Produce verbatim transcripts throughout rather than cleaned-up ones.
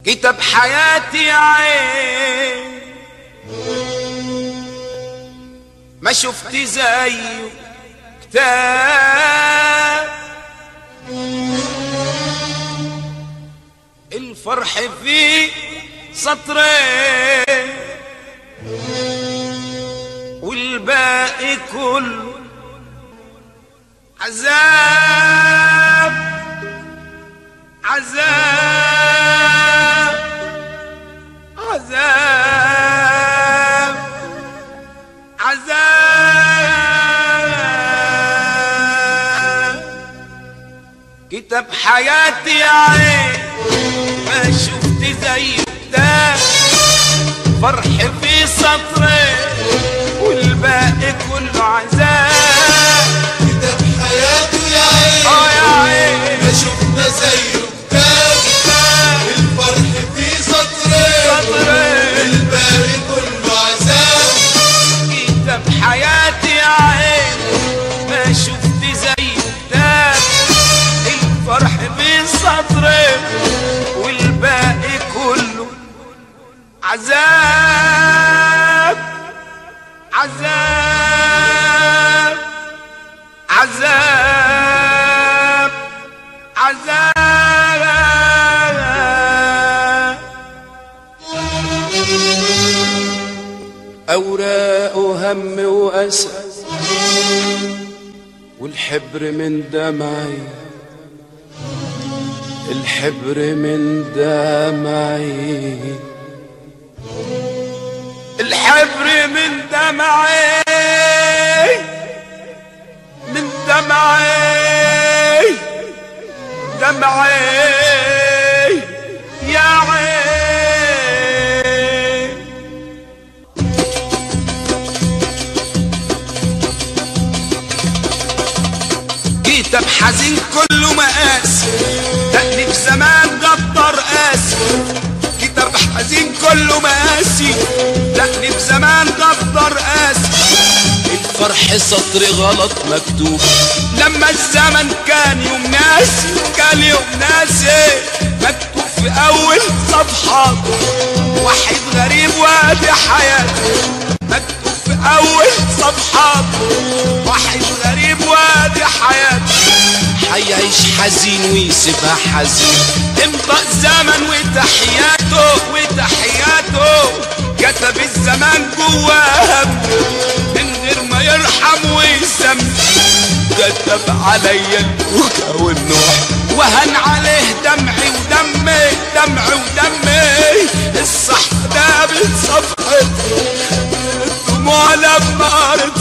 كتاب حياتي عين ما شفت زيه كتاب، الفرح فيه سطرين والباقي كله عذاب عذاب عذاب عذاب. كتاب حياتي يا عين ما شفت زيه كتاب، فرح في سطرين والباقي كله عذاب. كتاب حياته يا عين اه يا عين ما شفنا زيه كتاب، الفرح في سطرين والباقي كله عذاب. كتاب حياتي يا عين ما شفت زيه كتاب، الفرح في سطرين والباقي كله عذاب عذاب عذاب عذاب. أوراق وهم وأسى والحبر من دمعي، الحبر من دمعي، الحبر من دمعي، من دمعي دمعي يا عين. كتاب حزين كله مقاسي، تأليف زمان غدر قاسي. كتاب حزين كله مقاسي، تأليف زمان غدر قاسي. الفرح سطر غلط مكتوب لما الزمن كان يوم ناسي، كان يوم ناسي مكتوب في أول صفحات واحد غريب وادي حياته. مكتوب في أول صفحات واحد غريب وادي حياته، حيعيش حزين ويسيبها حزين. امضى الزمن وتحياته وتحياته، كتب الزمان جواه من غير ما يرحم ويسم. كتب عليا البكا والنوح وهن عليه دمعي ودمي، دمعي ودمي. الصح ده بصفحة الدموع لما قريت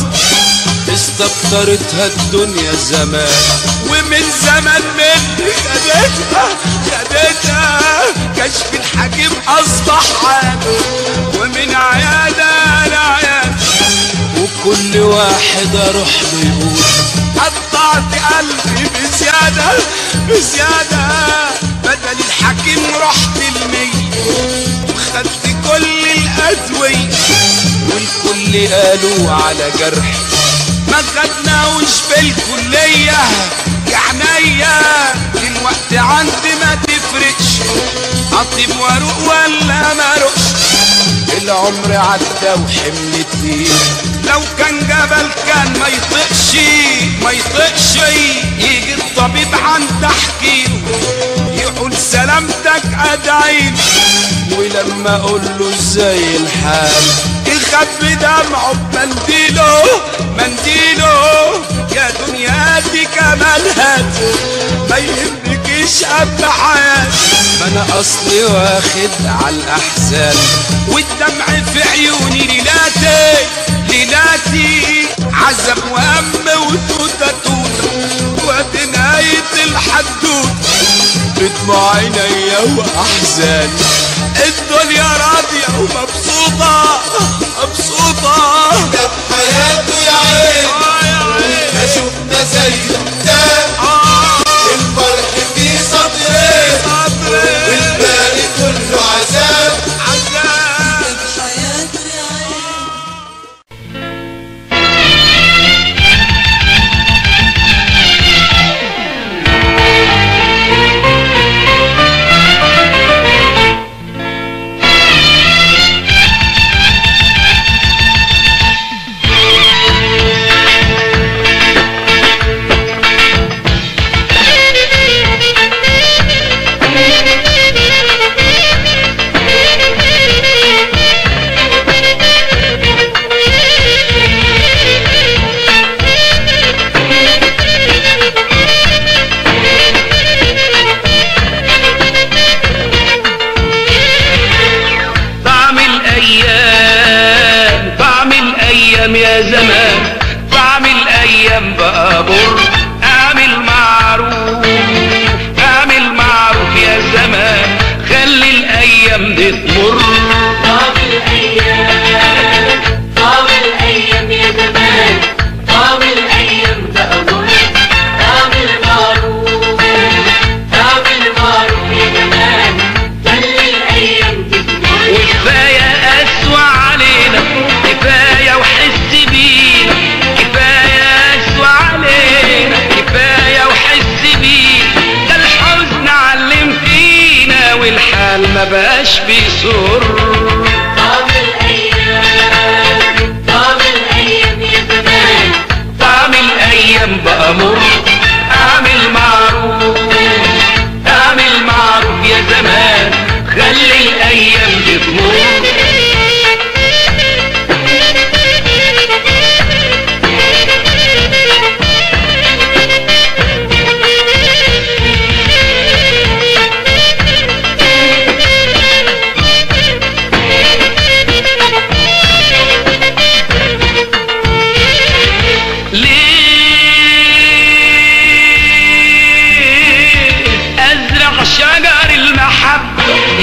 استكترتها الدنيا زمان، ومن زمان مني خدتها خدتها. كشف الحكيم اصبح عادة ومن عيادة لعيادة، وكل واحد اروح له يقول قطعت قلبي بزيادة بزيادة. بدل الحكيم رحت الميت وخدت كل الأدوية، والكل قالوا على جرح ما خدناوش في الكلية. يا عينيا دلوقتي عندي ما تفرقش اطيب واروق ولا ما اروقش. العمر عدى وحمل الدين، لو كان جبل كان ما يطقش ما يطقش. يجي الطبيب عند احكيله يقول سلامتك ادعيله، ولما اقول له ازاي الحال يخبي دمعه بمنديله منديله. يا دنيا دي كمان هات ما يهمكيش قبل حياتي، ما انا اصلي واخد على الاحزان والدمع في عيوني ليلاتي ليلاتي. عذب وهم وتوته توته وادي نهاية الحدوته، بدموع عينيا واحزاني. الدنيا راضية ومبسوطة مبسوطة. كتاب حياته يا عين ما شفنا زيه كتاب، الفرح في سطرين والباقي كله عذاب عذاب. حياته يا عين.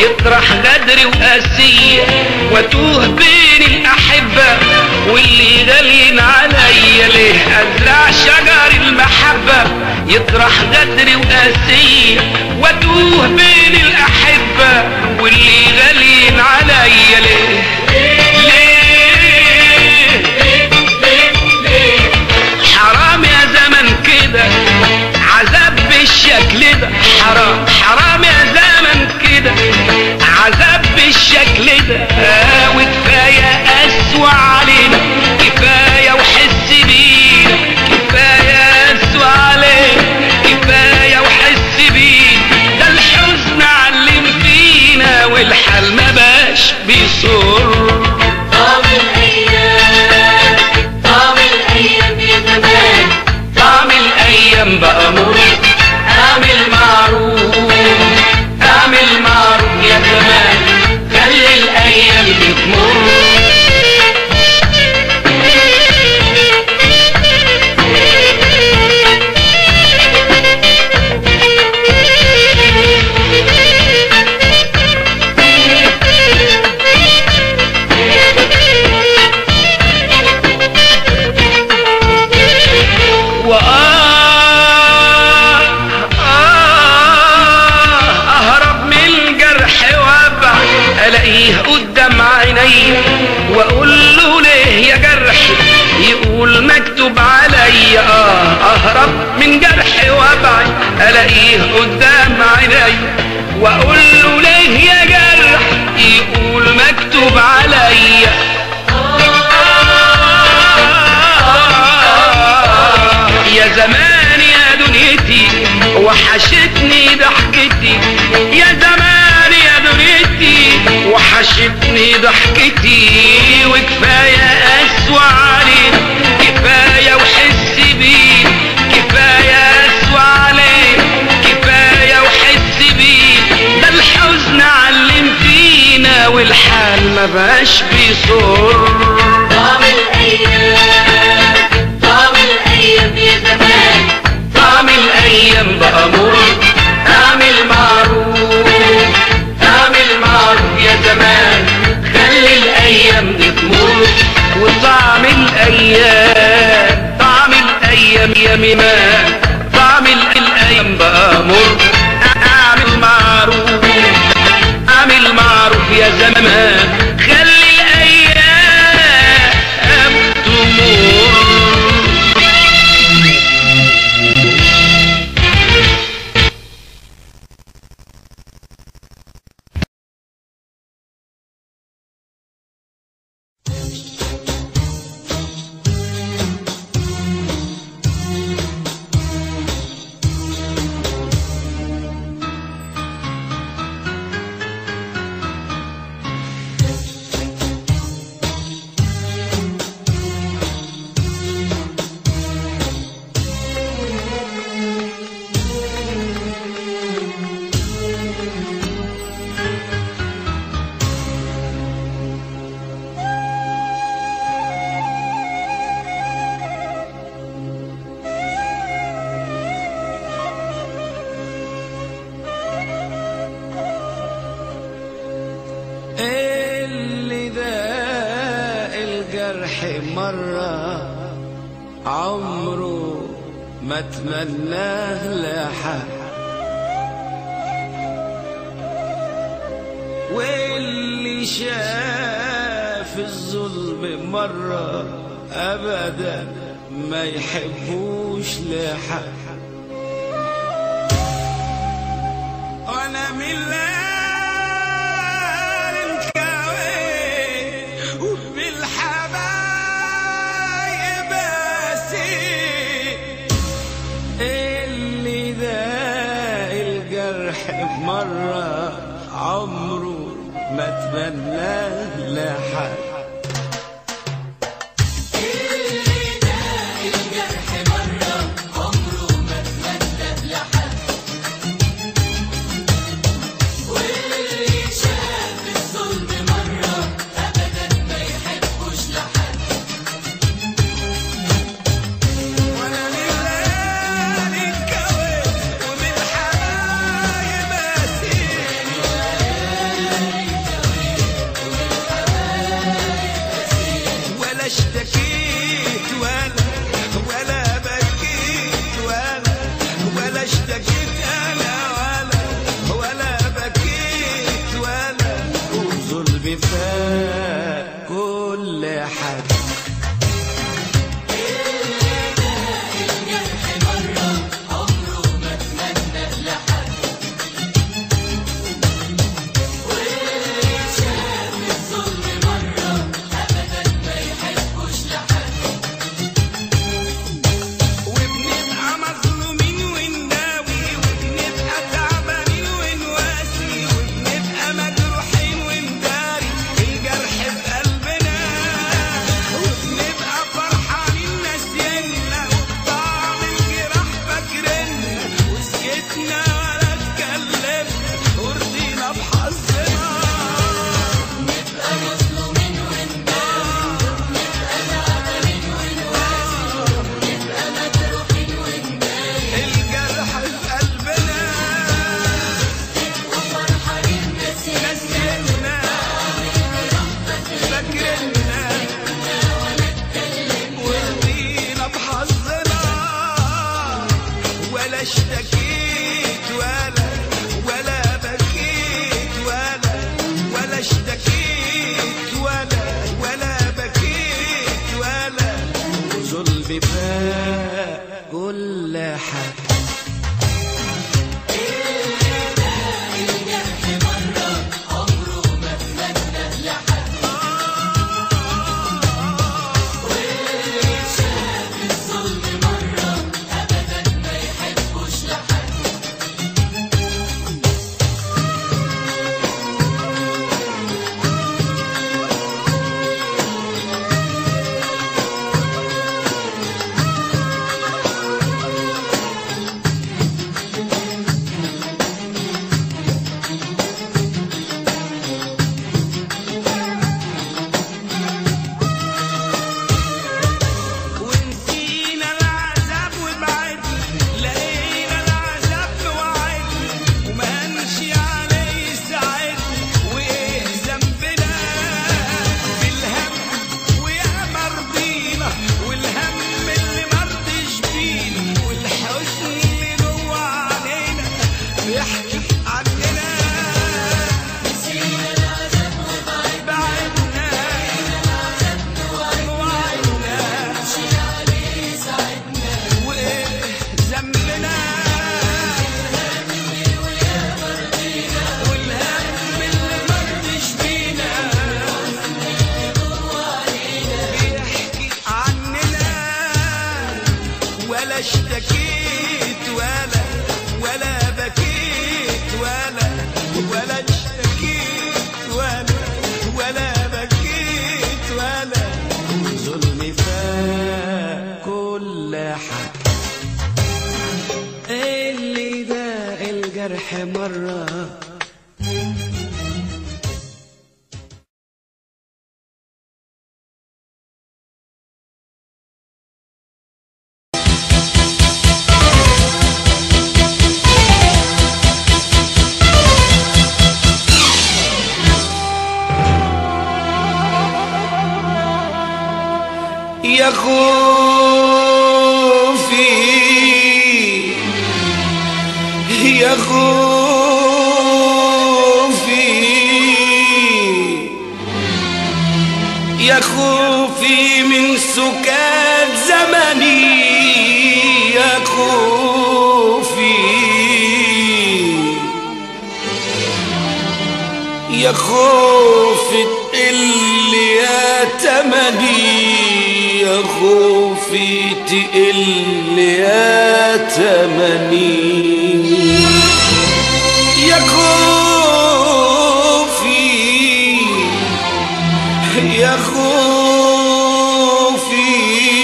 يطرح غدر وقاسية واتوه بين الأحبة واللي غالين عليا ليه أزرع شجر المحبة يطرح غدر وقاسية واتوه بين الأحبة واللي غالين عليا ليه ليه ليه حرام يا زمن كده عذاب بالشكل ده حرام حرام يا زمن كده عذاب بالشكل ده وكفاية أسوأ علينا كفاية وحس بينا كفاية أسوأ علينا كفاية وحس بينا ده الحزن علم فينا والحال ما باش بيصر طعم الأيام طعم الأيام يا زمان طعم الأيام بقى مر اعمل معروف اعمل معروف يا زمان خلي الأيام بتمر الاقيه قدام عيني واقول له ليه يا جرح يقول مكتوب عليا اه اهرب من جرح وابعد الاقيه قدام عيني واقول له ليه يا جرح يقول مكتوب عليا يا زمان يا دنيتي وحشتني ضحكتي يا زمان يا دنيتي وحشتني ضحكتي وكفاية أسوأ علينا كفاية وحس بينا كفاية أسوأ علينا كفاية وحس بينا ده الحزن علم فينا والحال ما بقاش بيصر طعم الأيام طعم الأيام يا زمان طعم الأيام بقى مر اعمل معروف اعمل معروف يا زمان خلي الأيام دي تمر وطعم الأيام طعم الأيام يا ميمان طعم الأيام بقى مر اعمل معروف اعمل معروف يا زمان خلي الأيام تمر اللي ذاق الجرح مرة عمره ما تمناه لحد واللي شاف الظلم مرة أبدا ما يحبوش لحد أنا من مرة عمره ما تمناه لحد اللي داق الجرح مرة عمره ما تمناه لحد واللي شاف الظلم مرة أبدا ما يحبوش لحد وانا لله الكون ومن حبايب ولا اشتكيت ولا ولا بكيت ولا ولا اشتكيت ولا ولا بكيت ولا ظلمي فاق كل حاجة. ولا اشتكيت ولا ولا بكيت ولا ولا اشتكيت ولا ولا بكيت ولا ظلمي فاق كل حاجة. اللي داق الجرح مرة يا خوفي يا خوفي يا خوفي من سكات زمني يا خوفي يا خوفي تقل يا تمني يا خوفي تقل يا تمني يا خوفي يا خوفي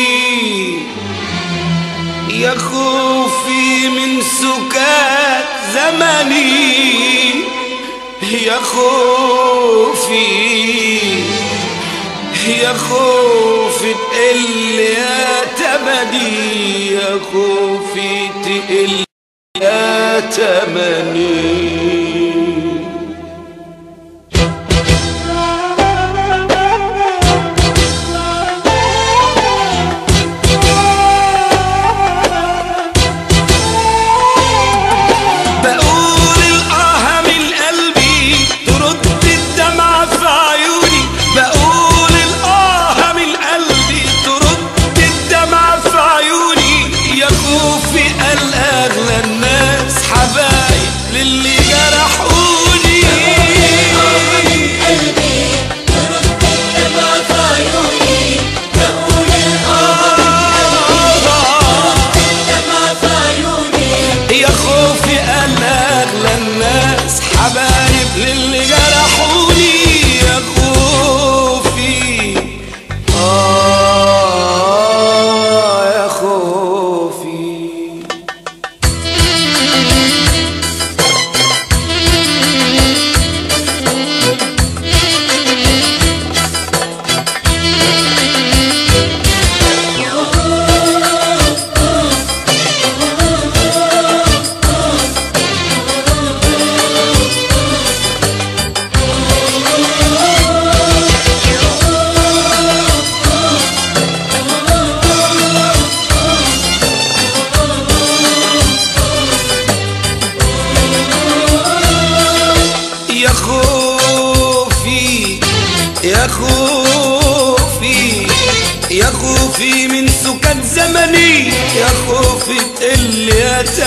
يا خوفي من سكات زمني يا خوفي يا خوفي تقل يا تمني يا خوفي تقل يا تمني للي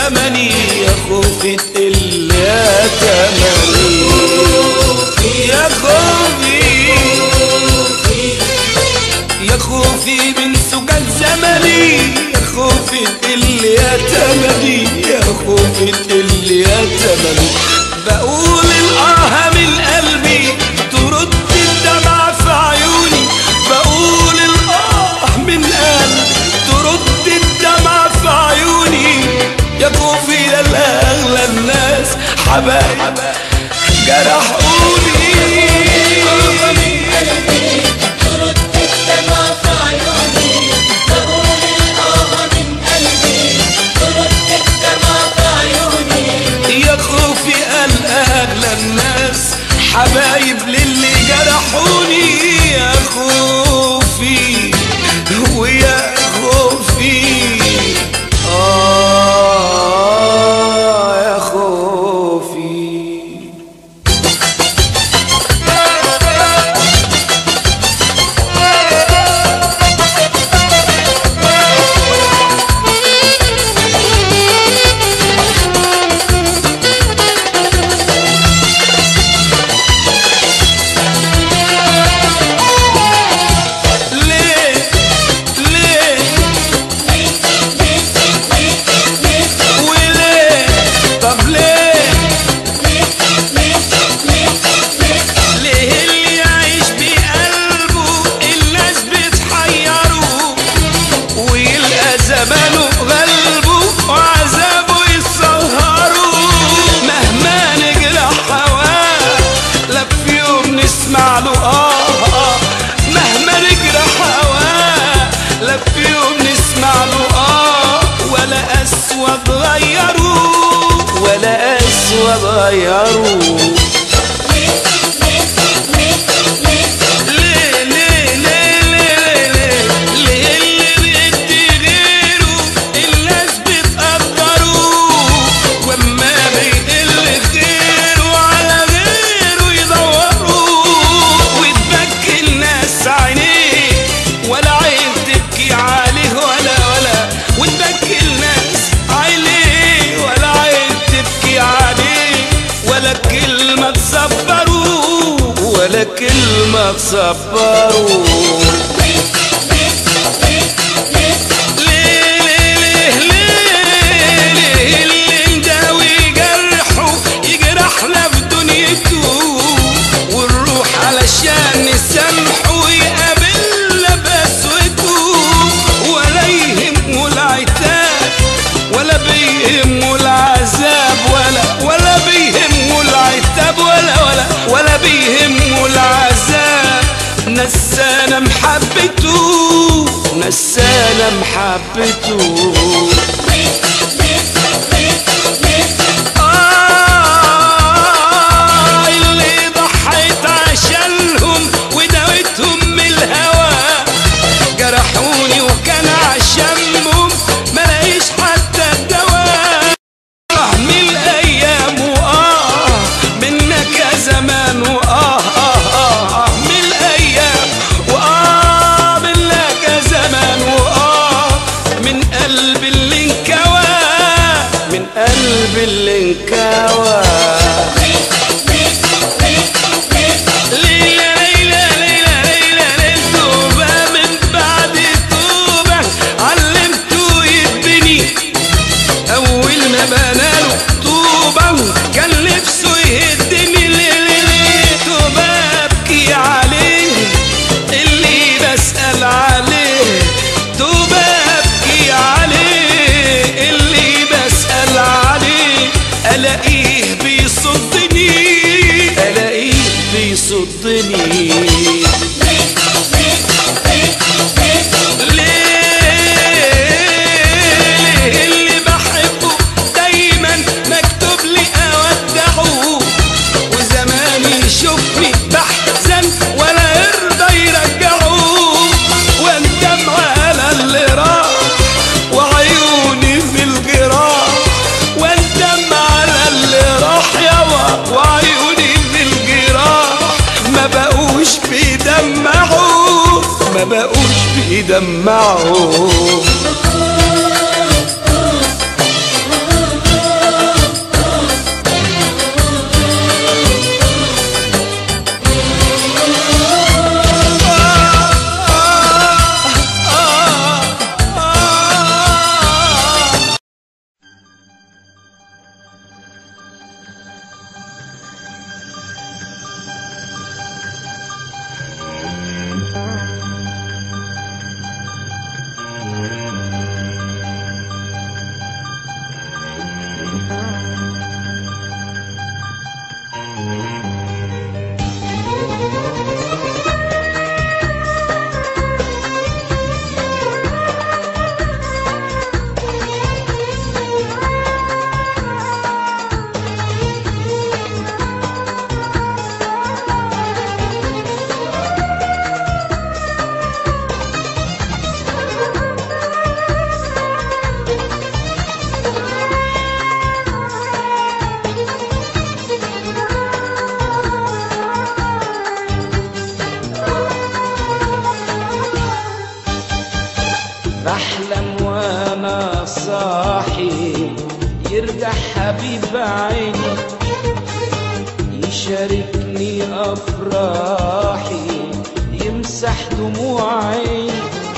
تمني يا خوفي تقل يا تمني يا خوفي يا خوفي من سكان زمني يا خوفي تقل يا تمني يا خوفي تقل يا تمني بقول الآه من قلبي ترد الدمع في عيوني بقول الآه من قلبي ترد الدمع في عيوني يا خوفي للأغلى الناس حبايب جرحوني يا خوفي الأغلى الناس حبايب للي جرحوني يا خوفي ويا خوفي آه يا خوفي ولا أسوأ غيروا ليه ليه ليه ليه ليه ليه اللي بدي غيره الناس بتقدروه وما بيقل خيره على غيره يدوروه وتبكي الناس عينيه ولا عين تبكي عليه ولا ولا وتبكي الناس عليه ولا عين تبكي عليه ولا كلمة تصبروه ولا كلمة تصبروه ليه ليه ليه ليه ليه اللي مداوي جرحه يجرحنا في دنيته والروح علشان نسامحه يقابلنا بقسوته ولا يهمه العتاب ولا بيهمه العذاب ولا ولا بيهمه العتاب ولا ولا ولا بيهمه العذاب نسانا محبته نسانا محبته آه اللي ضحيت عشانهم وداوتهم من الهوى جرحوني وكان عشانهم ملاقيش حتى الدواء من الأيام وآه منك يا زمان وآه آه آه من الأيام وآه منك يا زمان وآه من قلب اللي انكوى من قلب اللي انكوى ليلة ليلة ليلة ليلة للتوبة من بعد توبة علمته يتبني أول ما بناله طوبة كان نفسه يهدني ليه توبة أبكي عليه اللي بسأل عليه توبة أبكي عليه اللي بسأل عليه ألاقيه بيصدني ألاقيه بيصدني اللي بحبه دايما مكتوب لي اودعه وزماني يشوفني بحزن ولا يرضى يرجعه واندم على اللي راح وعيوني في الجراح واندم على اللي راح يابا وعيوني في الجراح ما بقوش بيدمعوا ما بقوش بيدمعوا يرجع حبيب عيني يشاركني أفراحي يمسح دموع عيني.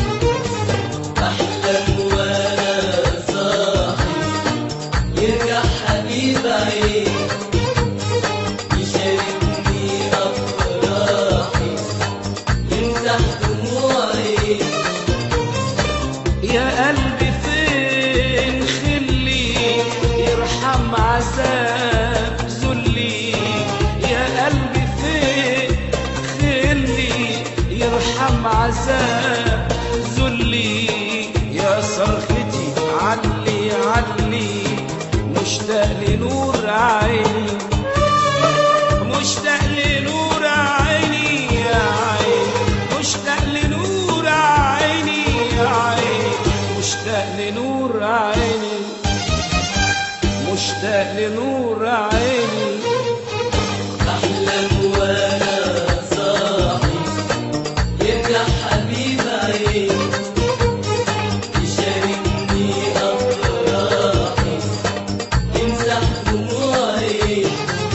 أحلم وأنا صاحي يرجع حبيب عيني يشاركني أفراحي يمسح دموعي. يا قلبي فين خلي يرحم عذاب ذلي، يا قلبي فين خلي يرحم عذاب ذلي. يا صرختي علي علي مشتاق لنور عيني، مشتاق لنور عيني يا عيني، مشتاق لنور عيني يا عيني، مشتاق لنور عيني، مشتاق لنور عيني. أحلم وأنا صاحي يرجع حبيب عيني يشاركني أفراحي يمسح دموعي.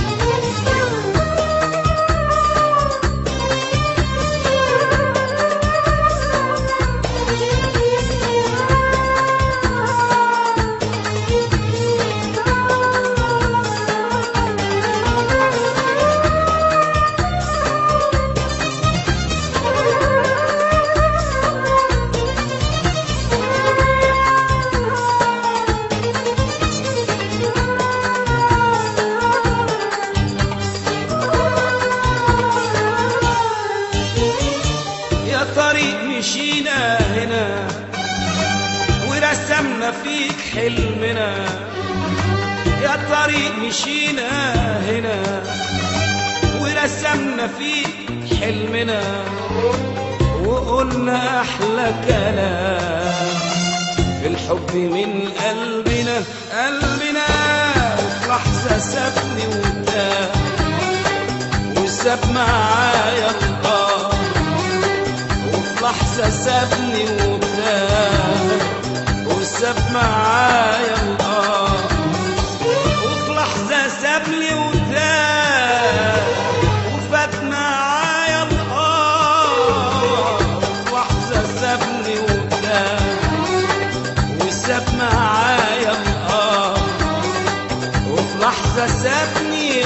يا طريق مشينا هنا ورسمنا فيك حلمنا، يا طريق مشينا هنا ورسمنا فيك حلمنا، وقلنا أحلى كلام في الحب من قلبنا قلبنا. وفي لحظة سابني وتاه وساب معايا الله، وفي لحظة سابني وتاه وساب معايا الله، وفي لحظة سابني وتاه وفات معايا الله، وفي لحظة سابني وتاه وساب معايا الله، وفي لحظة سابني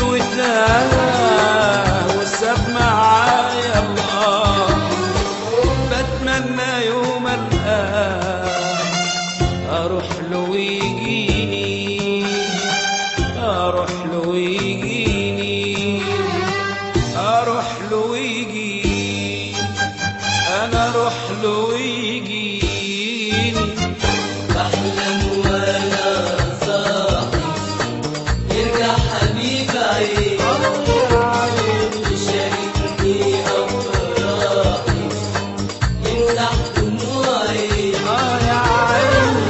وتاه وساب معايا الله. بتمنى يوم الآن أروح له ويجيني، أروح له ويجيني، أروح له ويجيني، أنا أروح له ويجيني. أحلم وأنا صاحي يرجع حبيب عيني يشاركني أفراحي يمسح دموعي. آه يا عيني.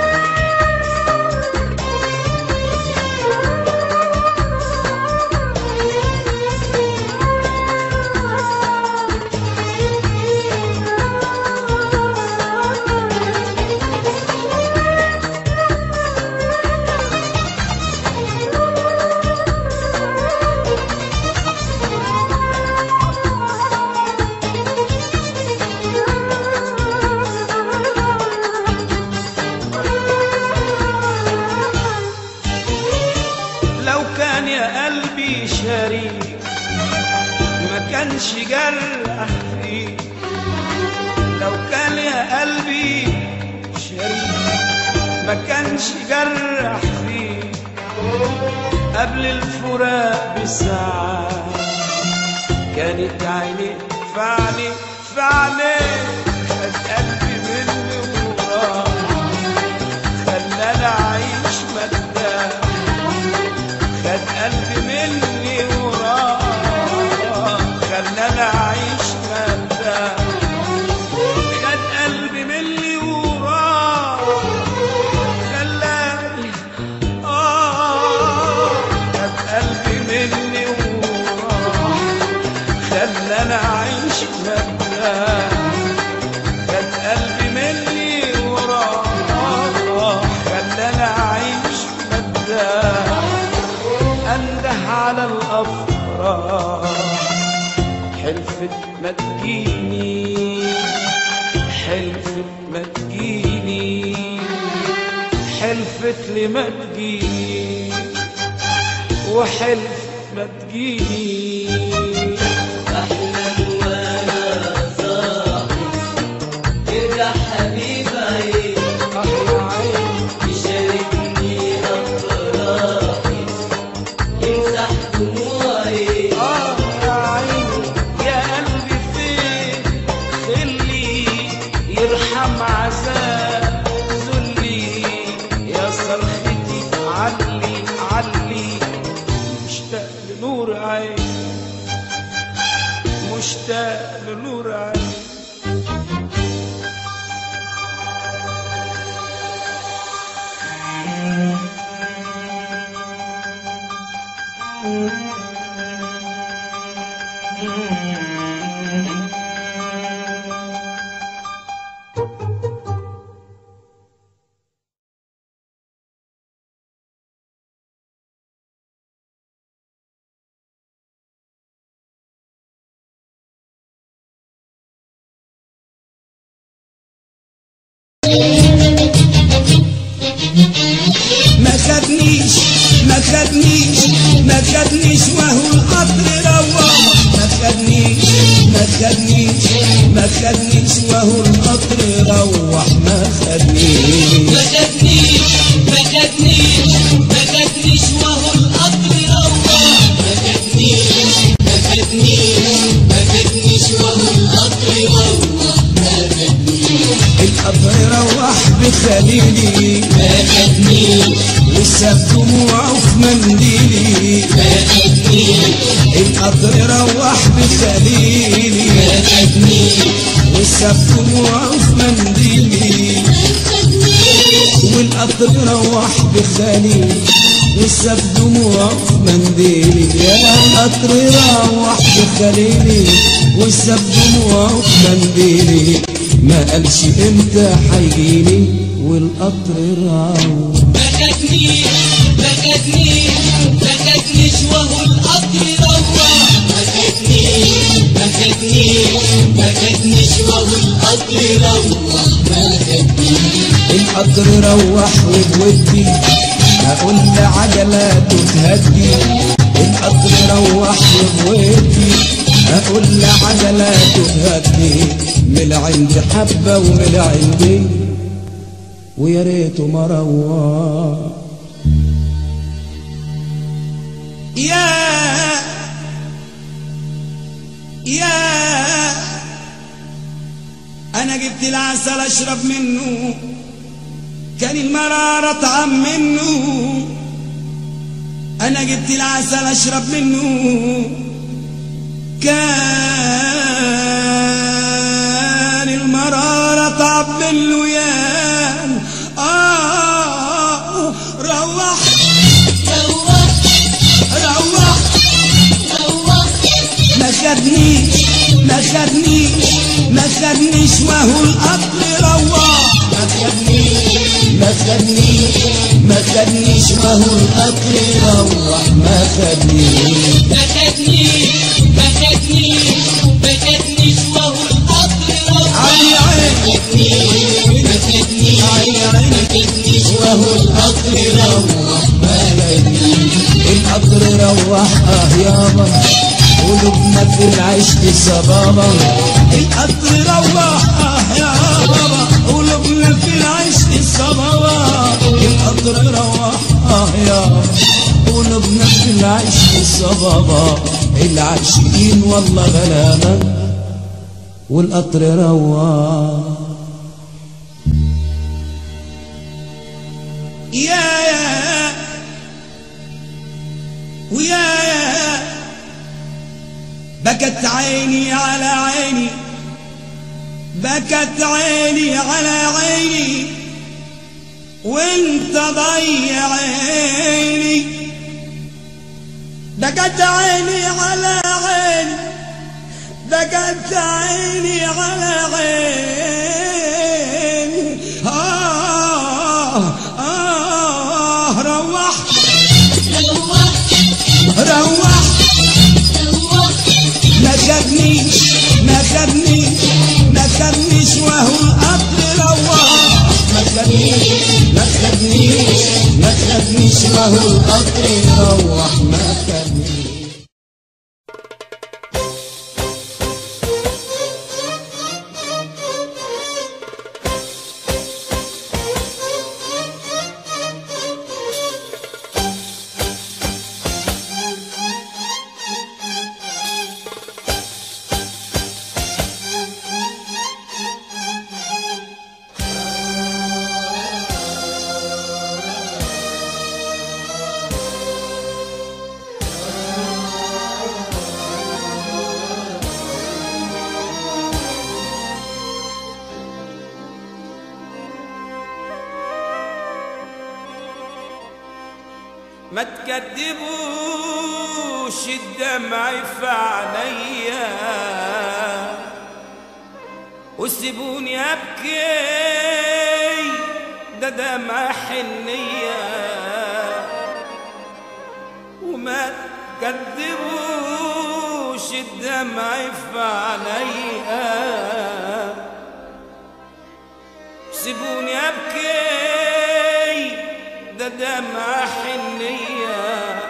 لو كان يا قلبي شريك ما كانش جرح فيه، لو كان يا قلبي شريك ما كانش جرح فيه. قبل الفراق بساعة كانت عيني في عيني في عيني، خد قلبي مني وراح خلاني أعيش مرتاح، خد قلبي مني وراح خلاني أعيش مرتاح، خد قلبي مني وراح خلاني آه خد قلبي مني وراح خلاني أعيش مرتاح. ارتاح انده على الافراح حلفت ما تجيني حلفت ما تجيني حلفت لي ما تجيني وحلفت ما تجيني أحلم وأنا صاحي يرجع حبيب عيني أحلى عين يشاركني أفراحي يمسح دموعي آه يا عيني يا قلبي فين خلي يرحم عذاب ذلي يا صرختي علي علي مشتاق لنور عين مشتاق لنور عين ما خدنيش ما خدنيش ما خدنيش وهو القطر روح ما خدنيش ما خدنيش ما خدنيش وهو القطر روح ما خدنيش ما خدنيش ما خدنيش ما خدنيش وهو القطر روح ما خدنيش ما خدنيش ما خدنيش وهو القطر روح ما خدنيش القطر روح بخليلي ما خدنيش وساب دموعه في منديلي ما خدنيش القطر روح بخليلي ما خدنيش وساب دموعه في منديلي والقطر روح بخليلي وساب دموعه في منديلي يا القطر روح بخليلي وساب دموعه في منديلي ما قالش امتى هيجيني والقطر روح ما خدنيش ما خدنيش ما خدنيش وهو القطر روح ما خدنيش ما خدنيش ما خدنيش وهو القطر روح ما خدنيش القطر روح وبودي اقول لعجلاته تهدي القطر روح وبودي اقول لعجلاته تهدي من العند حبه ومن العندي ويا ريته ما روح يا يا انا جبت العسل اشرب منه كان المرارة طعم منه انا جبت العسل اشرب منه كان المرارة طعم منه يا آه روح روح روح روح ما خدنيش ما خدنيش ما خدنيش وهو القطر روح ما خدنيش ما خدنيش ما خدنيش وهو القطر روح ما خدنيش ما خدنيش ما خدنيش ما خدنيش وهو القطر روح عيني عيني ما خدنيش عيني عيني ما خدنيش وهو القطر روح ما خدنيش القطر روح اه يابا قلوبنا في العشق صبابة القطر روح اه يا بابا قلوبنا في العشق صبابة القطر روح اه يا قلوبنا في العشق صبابة العاشقين والله غلابة والقطر روح يا يا ويا يا بكت عيني على عيني بكت عيني على عيني وانت ضيع عيني بكت عيني على عيني بكت عيني على عيني آه آه روح خدنيش وهو القطر يروح ما خدنيش. ما تكدبوش الدمع في عينيا وسيبوني ابكي ده دمع حنية، وما تكدبوش الدمع في عينيا سيبوني ابكي ده دمع حنية،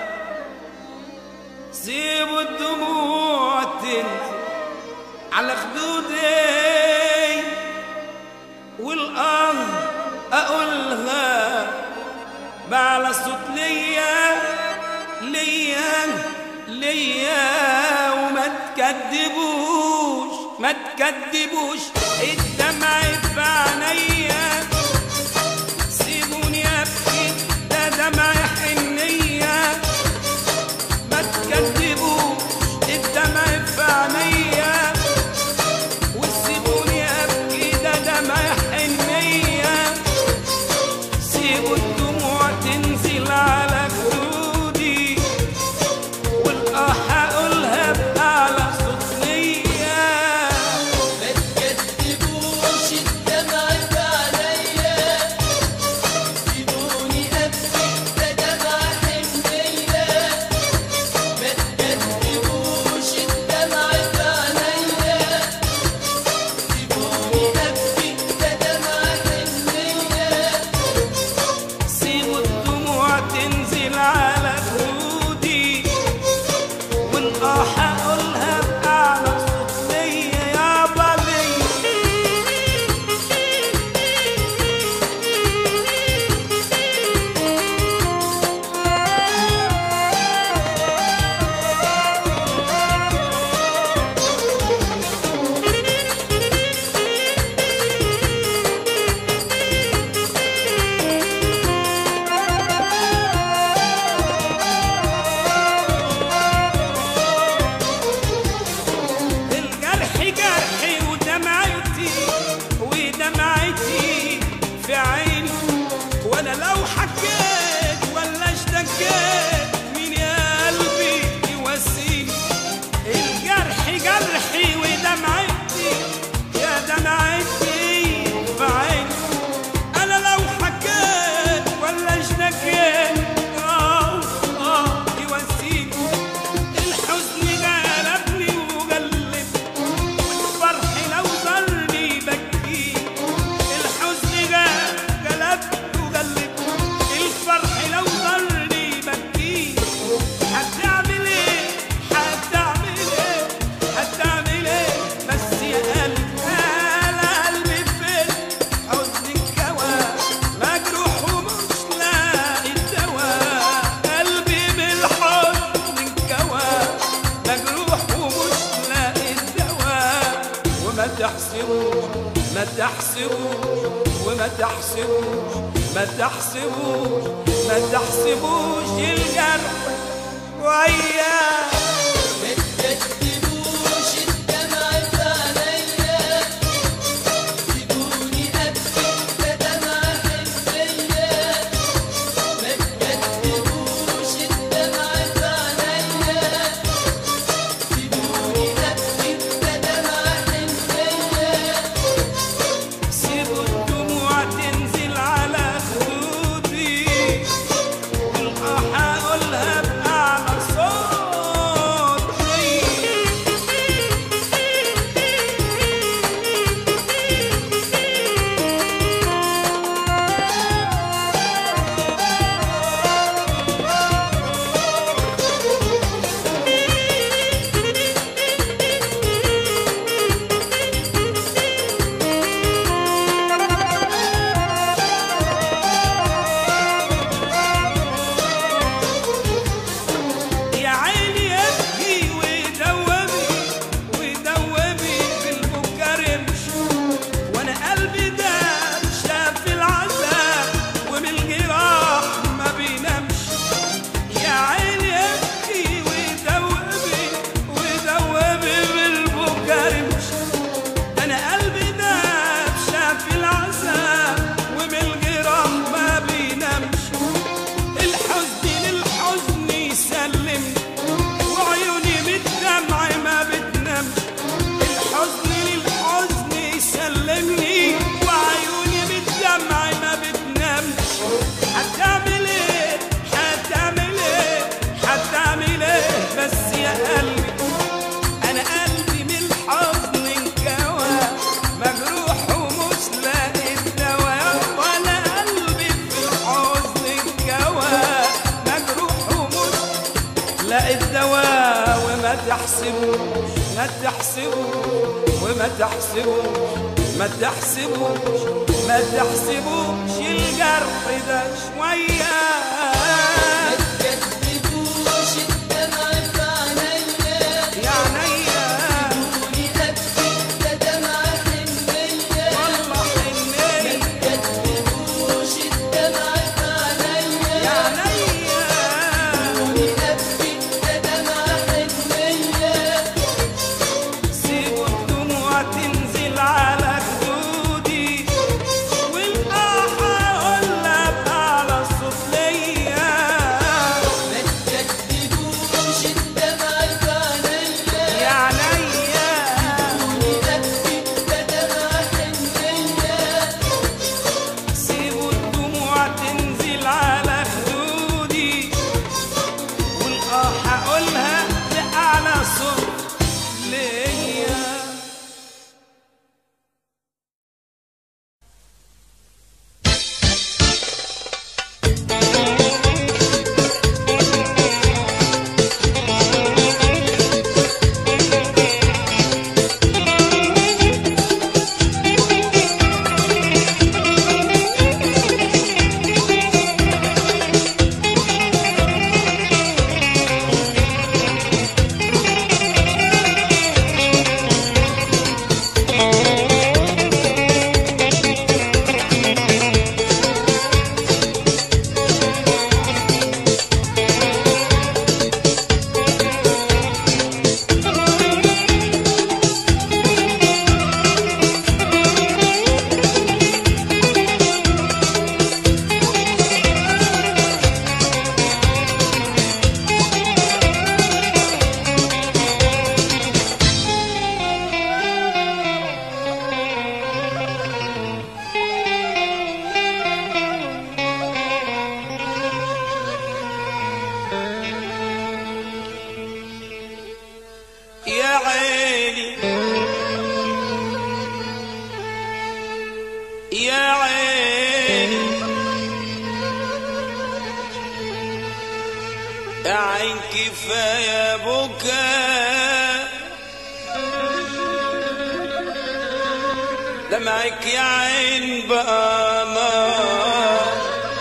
سيبوا الدموع تنزل على خدودي والآه أقولها بعلى صوت ليا ليا ليا. وما تكدبوش ما تكدبوش الدمع في عينيا سيبوني أبكي ده دمع حنية، ما تكدبوش الدمع في عينيا وسيبوني أبكي ده دمع حنية، سيبوا الدموع تنزل على خدودي والآه هقولها بأعلى صوت ليا. ما تكدبوش الدمع في عينيا سيبوني أبكي ده دمع حنية، ما تكدبوش الدمع في عينيا سيبوني أبكي ده دمع حنية، سيبوا الدموع تنزل على خدودي والآه هقولها بأعلى صوت ليا يابا ليا. الجرح جرحي ودمعتي ودمعتي في عيني، وانا لو حكيت ولا اشتكيت مين يا قلبي يواسيني. الجرح جرحي ودمعتي يا دمعتي في عيني، انا لو حكيت ولا اشتكيت اه اه يواسيني. الحزن غلبني وغلبني والفرح لو ضرني بكي، الحزن غلبني وغلبني الفرح لو ضرني بكي. هتعمل ايه هتعمل ايه هتعمل ايه بس يا قلبي انا قلبي فين حزن الكوى مجروح ومش لاقي الدواء، قلبي بالحزن الكوى مجروح ومش لاقي الدواء. وما تحسبوش ما تحسبوش وما تحسبوش ما تحسبوش ما تحسبوش الجرح وياه. ما تكدبوش الدمع في عينيا سيبوني أبكي ده دمع حنية، ما تكدبوش الدمع في عينيا سيبوني أبكي ده دمع حنية، سيبوا الدموع تنزل على خدودي والآه هقولها بأعلى صوت ده الدواء وما تحسبوش ما تحسبوش وما تحسبوش ما تحسبوش ما تحسبوش الجرح ده شوية ما تكذبوش الدمع في عينيا يا عينيا قولي أبكي ده دمع حنية والله حنية ما تكذبوش الدمع في عينيا يا عينيا قولي أبكي ده دمع حنية سيبوا الدموع تنزل على خدودي والقاحة أقولها بأعلى صوت ليا ما تكذبوش الدمع في عينيا يا عينيا قولي أبكي ده دمع حنية سيبوا الدموع تنزل على خدودي والقاحة أقولها بأعلى صوت ليا يا عيني يا عيني يا عين كفاية بكاء دمعك يا عين بقى نار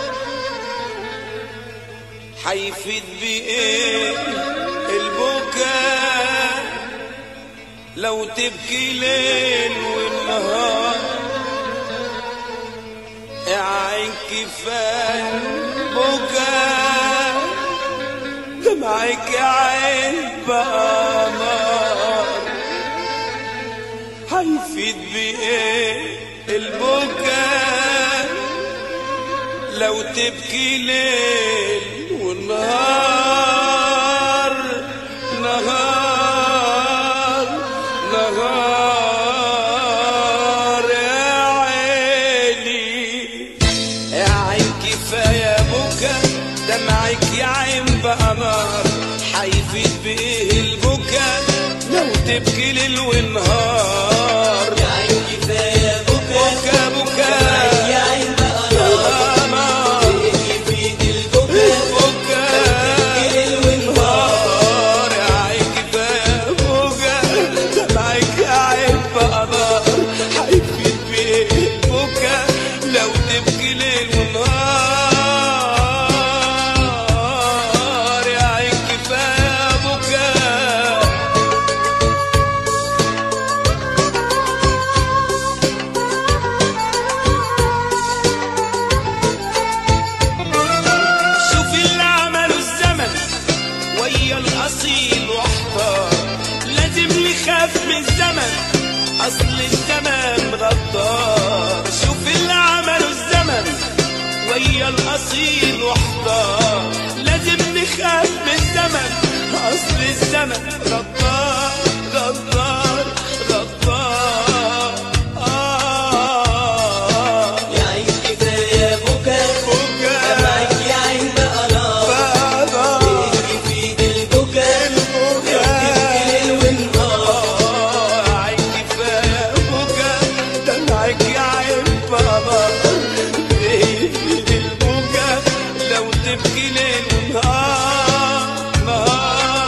حيفيد بإيه البكاء لو تبكي ليل والنهار يا عين كفاية بكاء دمعك يا عين بقى نار هيفيد بإيه البكاء لو تبكي ليل والنهار نهار نهار يا عيني يا عين كفاية بكا دمعك يا عين بقى نار حيفيد بإيه البكا لو تبكي ليل والنهار يا عين كفاية بكا بكا بكا يا عين بقى نار يفيد البكا بكا ليل والنهار يا عين كفاية بكا دمعك يا عين بقى نار حيفيد بإيه البكا لو تبكي ليل والنهار يا عين كفاية بكا شوف اللي عمله الزمن ويا الأصيل واحتار لازم نخاف من الزمن أصل الزمن غدار شوف اللي عمله الزمن ويا الأصيل واحتار لازم نخاف من الزمن أصل الزمن غدار غدار غدار آه يا عين كفاية بكا بكا دمعك يا عين بقى نار بابا يفيد البكا بكا ليل والنهار عين كفاية بكا دمعك يا عين بابا يفيد البكا لو تبكي ليل ونهار نهار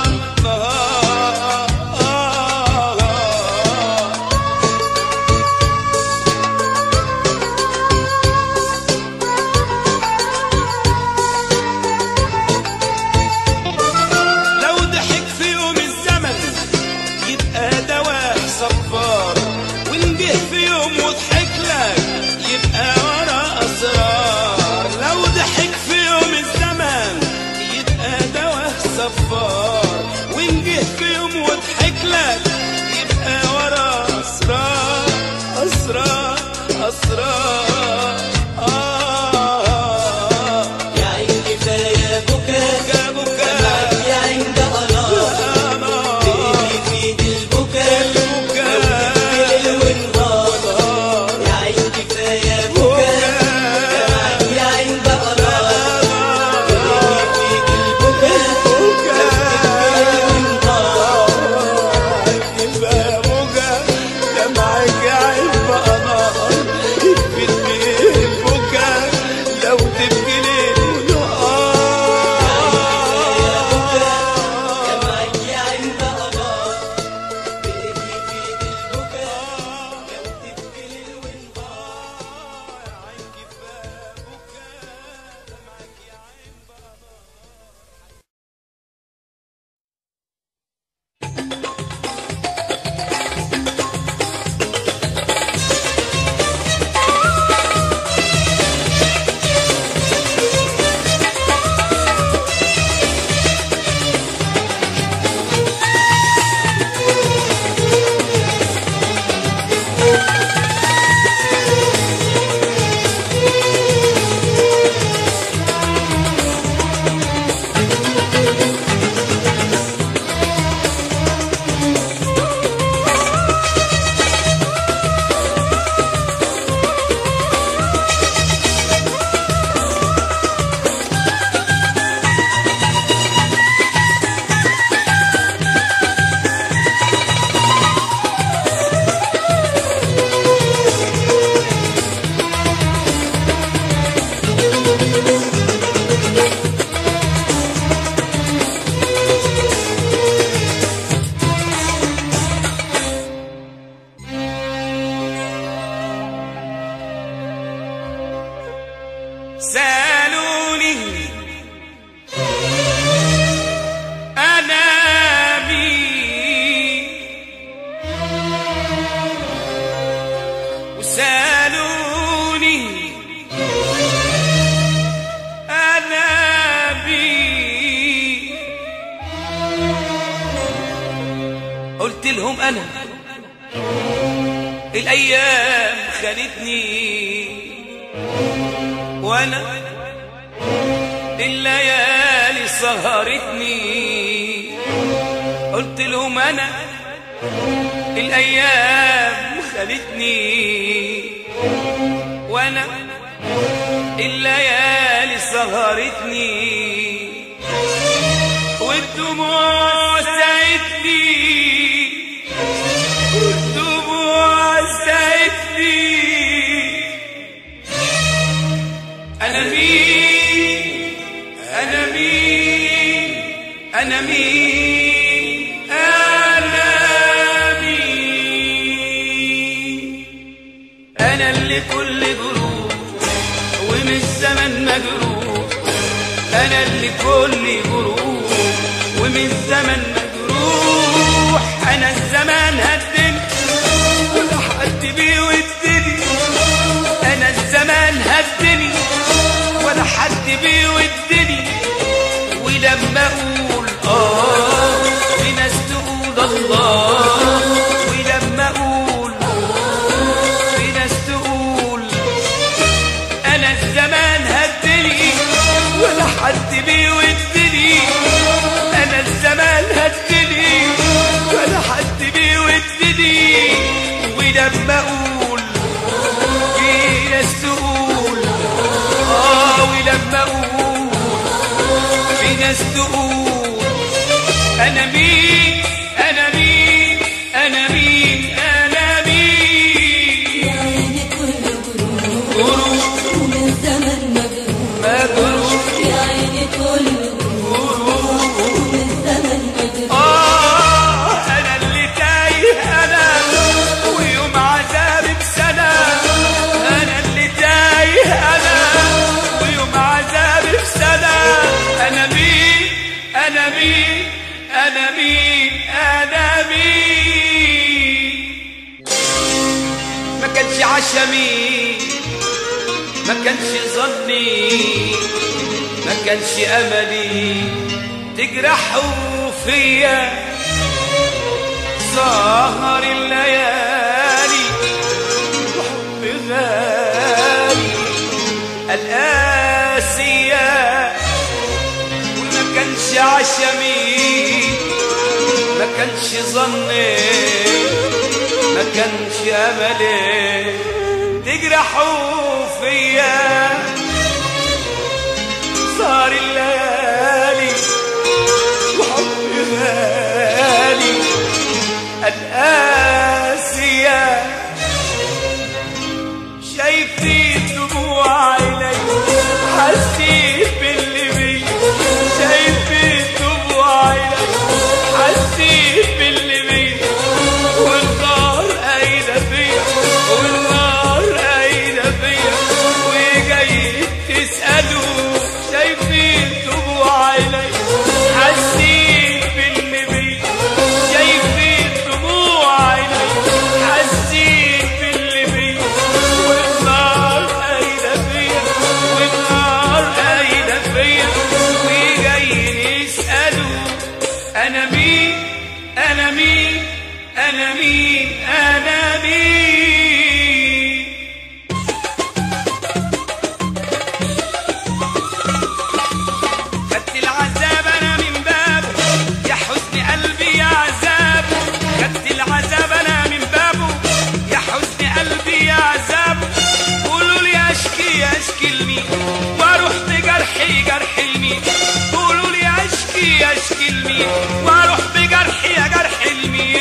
صفار، وإن جه في يوم وضحك لك يبقى ورا أسرار أسرار أسرار. آه يا عين كفاية بكا بكا يا عين ده قنار بيفيد البكا لو تبكي ونهار. يا عين كفاية بكا يا عين ده قنار بيفيد البكا لو تبكي ونهار. كفاية بكا دمعك يا عين بقى نار، يكفي بيه البكا لو تبكي ليل ونهار. سألوني أنا مين، وسألوني أنا مين، قلت لهم أنا الأيام خانتني، وانا الليالي سهرتني. قلت لهم انا الايام خانتني، وانا الليالي سهرتني، والدموع ساعدتني والدموع ساعدتني. أنا مين أنا مين أنا مين أنا مين. أنا اللي كل جروح ومن الزمن مجروح، أنا اللي كل جروح ومن الزمن مجروح. أنا الزمان هدني ولا حد بيودني، أنا الزمان هدني ولا حد بيودني. ولما اقول اه في ناس تقول الله، ولما اقول في ناس تقول انا الزمان هدني ولا حد بيودني. انا الزمان هدني ولا حد بيودني. ولما اقول في ناس تقول اه، ولما اقول في ناس تقول انا مين انا مين انا مين انا مين. يا عيني كله جروح ومن زمن مجروح، مجروح يا عيني كله جروح ومن زمن مجروح. آه أنا اللي تايه أنا ويوم عذابي بسنة. أنا اللي تايه أنا ويوم عذابي بسنة. أنا مين أنا مين أنا مين أنا مين. ما كانش عشمي، ما كانش ظني، ما كانش أملي تجرحوا فيا سهر الليالي وحب غالي القاسية وما كانش عشمي ما كانش ظني ما كانش أملي تجرحوا فيا سهر الليالي وحب غالي القاسية شايفين دموع عيني حسيت باللي بي شايفين دموع عيني حسيت باللي بي والنار قايدة فيا والنار قايدة فيا وجاي تسألوا شايفين دموع عيني حسيت باللي بي شايفين دموع عيني حسيت باللي بي والنار قايدة فيا والنار قايدة فيا وجايين يسألوا أنا مين أنا مين أنا مين أنا مين خدت العذاب أنا من بابه يا حزن قلبي يا عذاب خدت العذاب أنا من بابه يا حزن قلبي يا عذاب قولوا لي أشكي أشكي لمين وأروح بجرحي جرح لمين قولوا لي أشكي أشكي لمين وأروح بجرحي يا جرح لمين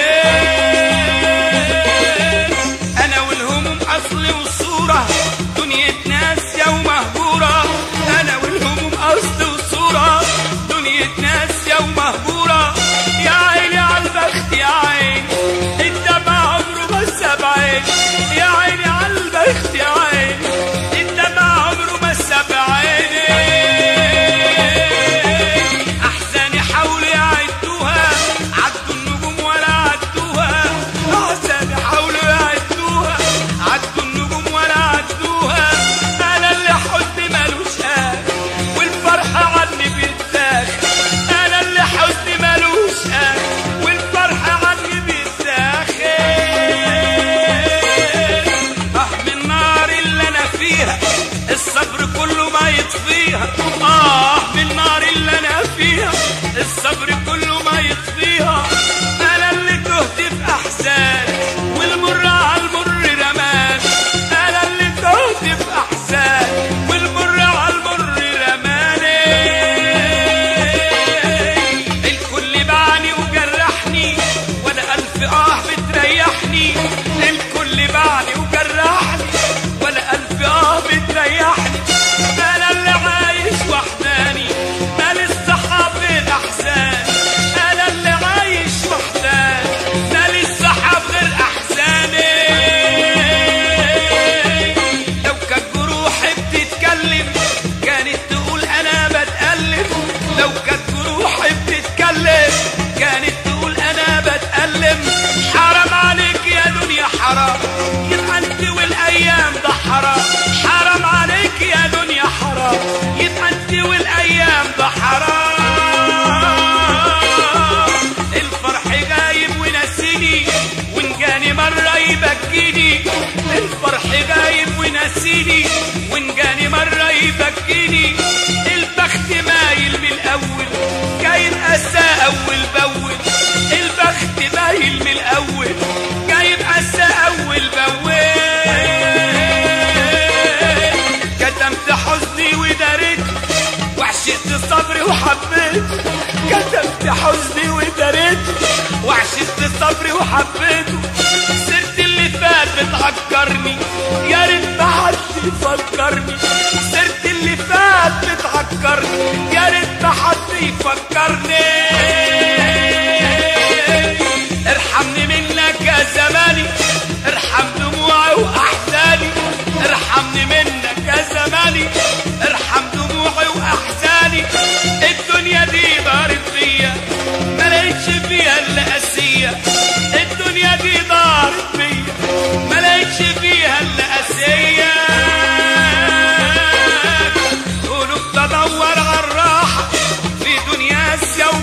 أنا والهموم أصل وصورة دنيا ناس يوم مهجورة أنا والهموم أصل وصورة دنيا ناس يوم مهجورة يا عيني عالبخت يا عيني الدمع عمره ما ساب عيني يا عيني عالبخت يا عيني الدمع عمره ما ساب عيني أحزاني حاولوا يعدوها عدوا النجوم ولا عدوها أحزاني حاولوا يعدوها عدوا النجوم ولا عدوها أنا اللي حزني مالوش آخر والفرحة عني بتداخل أنا اللي حزني مالوش آخر والفرحة عني بتداخل أحمي النار اللي أنا فيها الصبر كله ما يطفيها آه أحمي النار اللي أنا فيها الصبر كله ما يطفيها أنا اللي تهت في أحزان والمر على المر رمان أنا اللي تهت في أحزان والمر على المر رماني الكل باعني وجرحني ولا ألف آه بتريحني الكل باعني وجرحني ولا ألف آه بتريحني أنا اللي عايش وحداني مالي الصحاب غير أحزان أنا اللي عايش وحداني مالي الصحاب غير أحزاني لو كانت جروحي بتتكلم كانت تقول أنا بتألم لو كانت جروحي بتتكلم كانت تقول أنا بتألم حرام عليك يا دنيا حرام يبقى أنت والأيام ده حرام حرام عليك يا دنيا حرام يبقى أنت والأيام ده حرام الفرح غايب ونسيني وإن جاني مرة يبكيني الفرح غايب ونسيني وإن جاني مرة يبكيني البخت مايل من الأول جايب أسى أول بأول البخت مايل من الأول جايب أسى أول بأول كتمت حزني وداريت وعشقت صبري وحبيت كتمت حزني وداريت وعشقت صبري وحبيته سرت اللي فات بتعكرني يا ريت ما حد يفكرني سرت اللي فات بتعكرني يا ريت ما حد يفكرني ارحمني منك يا زماني ارحم دموعي واحزاني ارحمني منك يا زماني ارحم دموعي واحزاني الدنيا دي دارت فيا ما لقيتش فيها الا قاسيه الدنيا دي دارت فيا ما لقيتش فيها الا قاسيه قلوب تدور على الراحه في دنيا السوء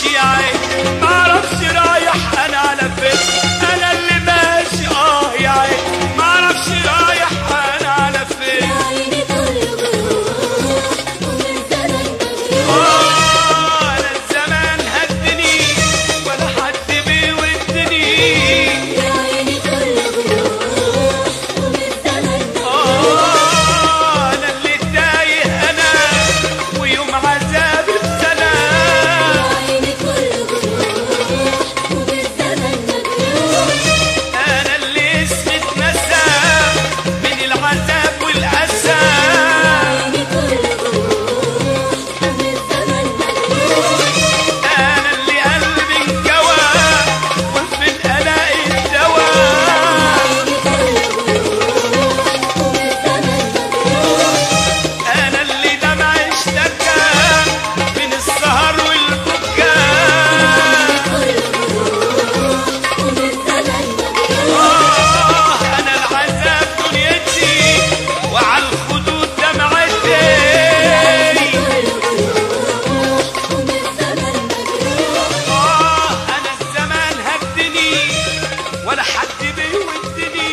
ماشي يا عين معرفش رايح انا على فين انا اللي ماشي اه يا عين معرفش رايح انا على فين يا عيني كله جروح ومن زمن مجروح اه انا الزمان هدني ولا حد بيودني يا عيني كله جروح ومن زمن مجروح اه انا اللي تايه انا ويوم عذابي بسنه يا عيني كله جروح ومن زمن مجروح انا اللي اسمي اتنسى من العذاب والاسى عيني كله جروح ومن زمن مجروح انا اللي قلبي انكوى وفي الالاقي الدواء عيني كله جروح ومن زمن مجروح انا اللي دمع اشتكى من السهر والبكاء كله جروح ومن زمن مجروح آه أنا العذاب دنيتي وعلى الخدود دمعتي كله جروح ومن زمن مجروح آه أنا الزمان هدني ولا حد بيودني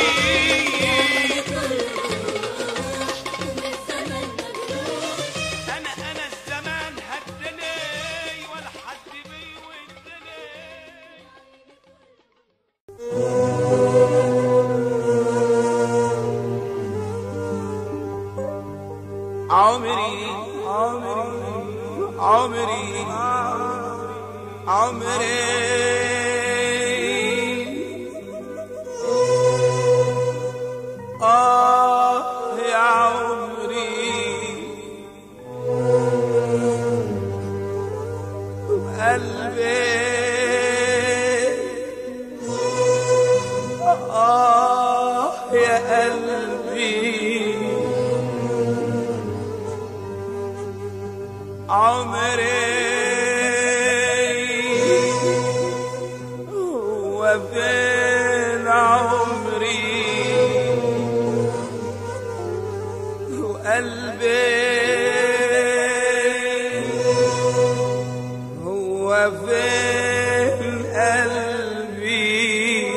أنا أنا الزمان هدني ولا حد بيودني عمري عمري عمري عمري آه يا عمري قلبي آه يا قلبي عمري وفين عمري وقلبي هو فين قلبي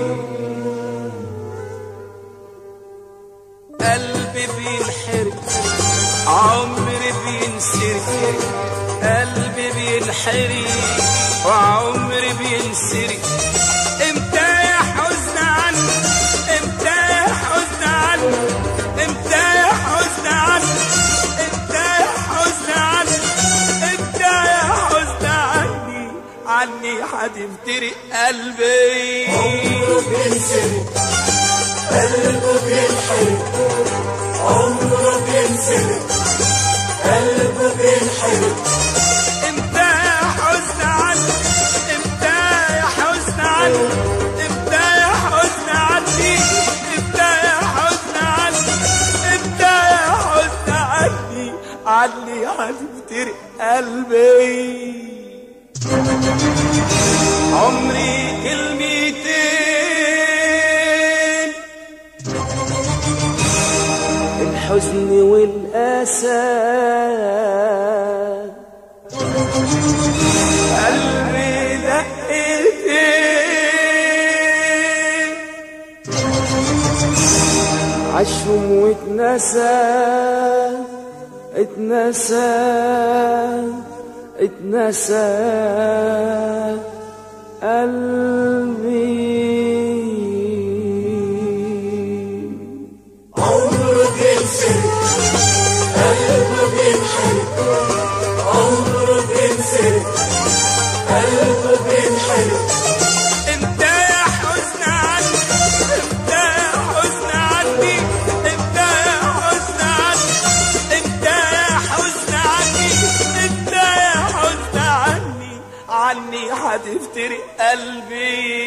قلبي بينحرق عمري بينسرق قلبي بينحرق وعمري بينسرق امتى يا حزن عني امتى يا حزن عني امتى يا حزن عني امتى يا حزن عني امتى يا حزن عني عني هتفترق قلبي عمره بينسرق قلبه بينحرق عمره بينسرق قلبه بينحرق امتى يا حزن عني امتى يا حزن عني امتى يا حزن عني امتى يا حزن عني امتى يا حزن عني عني هتفترق قلبي عمري كلمتين الحزن والأسى قلبي دقتين عشهم واتنسى اتنسى اتنسى قلبي عمره بينسرق قلبه بينحرق عمره بينسرق قلبه بينحرق امتى يا حزن عني امتى يا حزن عني امتى يا حزن عني امتى يا حزن عني امتى يا حزن عني عني هتفترق قلبي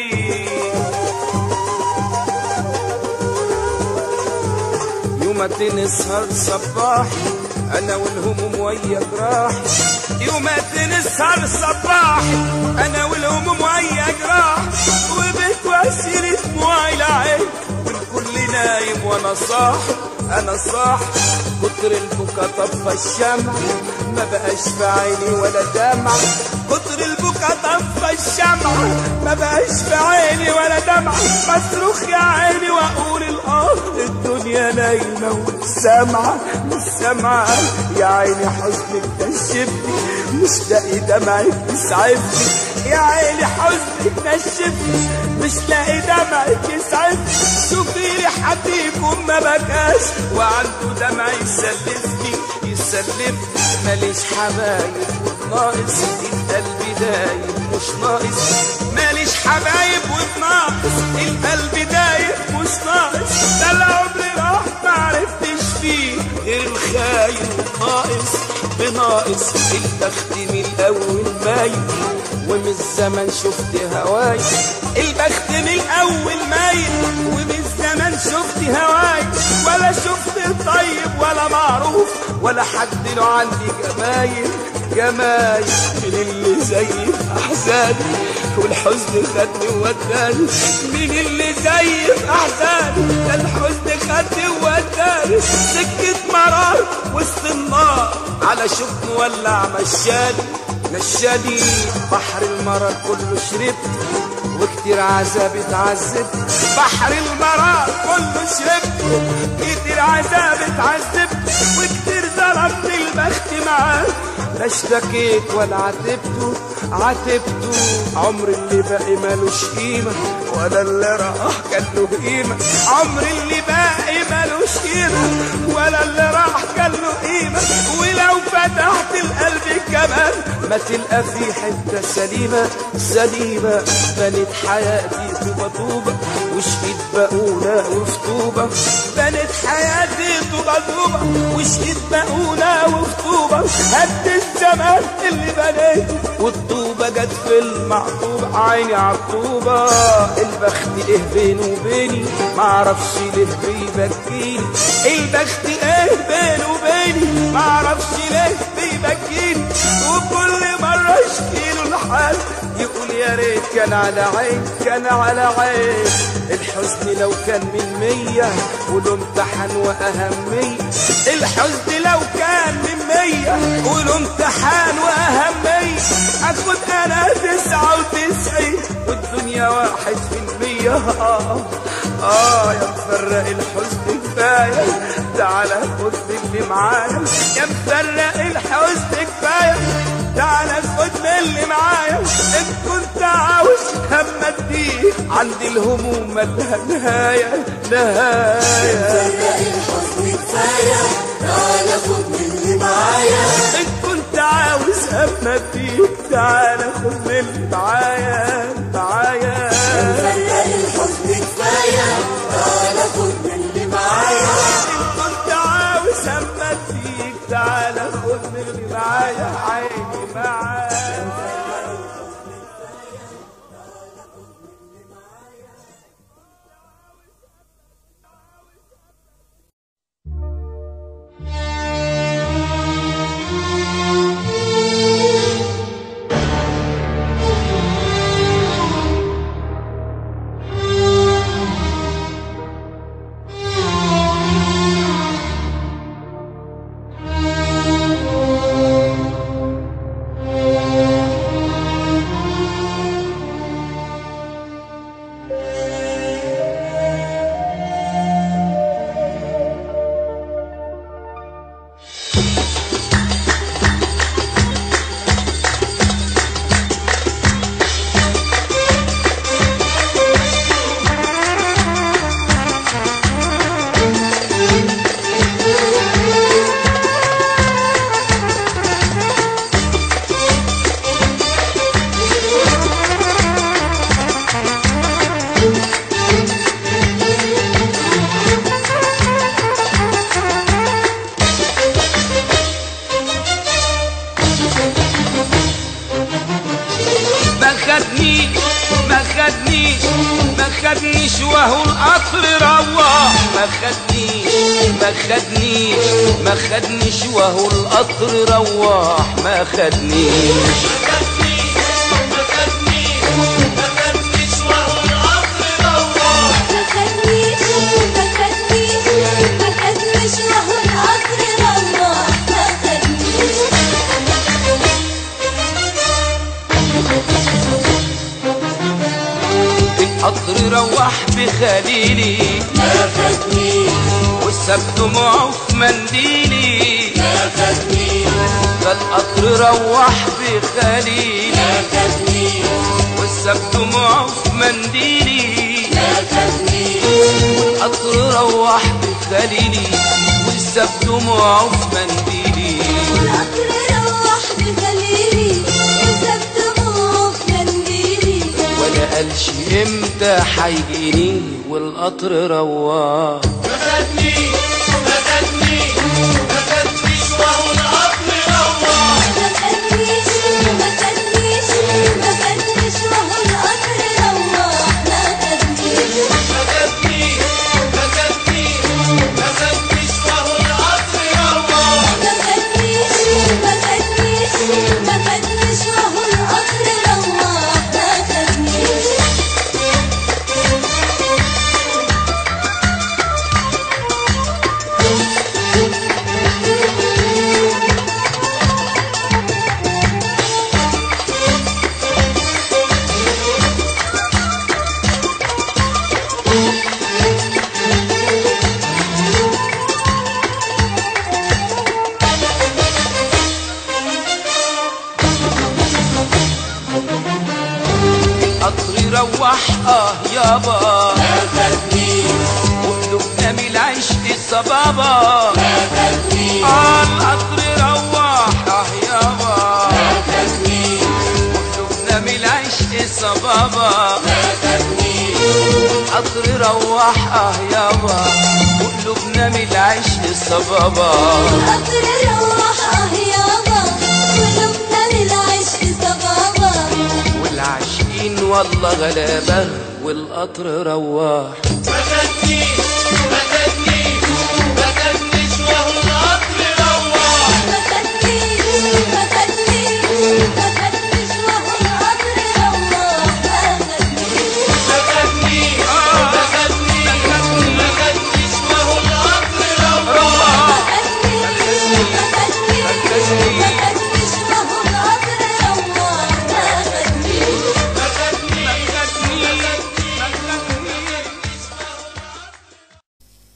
يوماتي نسهر صباح انا والهموم ويا جراح يوماتي نسهر صباح انا والهموم ويا جراح وبتوسر دموعي العين والكل نايم وانا صاحي انا صاح كتر البكا طفى الشمع ما بقاش في عيني ولا دمع كتر البكا طفى الشمع ما بقاش في عيني ولا دمع بصرخ يا عيني واقول الارض الدنيا نايمه ومش سامعه مش سامعه يا عيني حزنك نشفني مش لاقي دمعك يسعفني يا عيني حزنك نشفني مش لاقي دمعك يسعفني شوفي لي حد يكون ما بكاش وعنده دمع يسلفني يسلفني ماليش حبايب ناقص القلب دايب مش ناقص ماليش حبايب وناقص القلب دايب مش ناقص ده العمر راح معرفتش فيه غير الخاين ناقص بناقص البخت من الاول مايل ومن الزمن شفت هواي البخت من الاول مايل ومن الزمن شفت هواي ولا شفت طيب ولا معروف ولا حد له عندي جمايل جمايل من اللي زي احزاني والحزن خدني ووداني من اللي زي احزاني ده الحزن خدني ووداني سكة مرار وسط النار على شوك مولع مشاني مشاني بحر المرار كله شربت وكتير عذاب اتعذبت بحر المرار كله شربت كتير عذاب اتعذبت وكتير ضربت البخت معاه لا اشتكيت ولا عاتبته عاتبته عمر اللي باقي مالوش قيمة ولا اللي راح كان له قيمة عمر اللي باقي مالوش قيمة ولا اللي راح كان له قيمة ولو فتحت القلب كمان ما تلقى فيه حتة سليمة سليمة بنت حياتي طوبة طوبة وشقيت بقولة وفطوبة بنت حياتي طوبة طوبة وشقيت بقولة وفطوبة هد الزمان اللي بنيته والطوبة جت في المعطوبة عيني عالطوبة البخت ايه بينه وبيني معرفش ليه بيبكيني البخت ايه بينه وبيني معرفش ليه بيبكيني وكل مرة اشكيله الحال يقول يا ريت كان على عين كان على عين الحزن لو كان من مية وله امتحان وأهمية الحزن لو كان من مية وله امتحان وأهمية أخد أنا تسعة وتسعين والدنيا واحد في المية آه آه يا مفرق الحزن كفاية تعالى خد اللي معايا يا مفرق الحزن كفاية تعالى خد من اللي معايا ان كنت عاوز هم اديك عندي الهموم مالها نهايه نهايه مفرق الحزن كفايه تعالى خد من اللي معايا ان كنت عاوز هم اديك تعالى خد من اللي معايا معايا مفرق الحزن كفايه تعالى خد من اللي معايا ان كنت عاوز هم اديك تعالى خد من اللي معايا عيني معايا خدنيش وهو القطر روح ما خدنيش ما خدنيش ما خدنيش وهو القطر روح ما خدنيش ما خدنيش ما خدنيش وهو القطر روح ما خدنيش ما خدنيش ما خدنيش خليلي ما فاتني والساب دموعه في منديلي ما فاتني ده القطر روح بخليلي ما فاتني والساب دموعه في منديلي ما فاتني القطر روح بخليلي والساب دموعه في منديلي والقطر روح بخليلي وساب دموعه في منديلي ولا قالش امتى حيجيني والقطر روح ما فاتني ما فاتني ما فاتنيش وهو القطر روح ما فاتنيش ما فاتنيش ما فاتنيش وهو القطر روح ما فاتنيش ما فاتني ما فاتني ما فاتنيش وهو القطر روح ما فاتنيش ما فاتنيش ما فاتنيش وهو القطر روح ما فاتنيش قطري روح اه يابا ما فاتني وقلوبنا من العشق الصبابة ما فاتني اه القطر روح اه يابا ما فاتني وقلوبنا من العشق الصبابة ما فاتني قطر روح اه يابا وقلوبنا من العشق الصبابة القطر روح اه يابا قلوبنا للعشق صبابة والعاشقين والله غلابة والقطر روح ما فاتني ما فاتني ما فاتنيش وهو القطر روح ما فاتنيش ما فاتنيش ما فاتنيش وهو القطر روح ما فاتنيش ما فاتني ما فاتني ما فاتنيش وهو القطر روح ما فاتنيش ما فاتنيش ما فاتنيش وهو القطر روح ما فاتنيش ما فاتني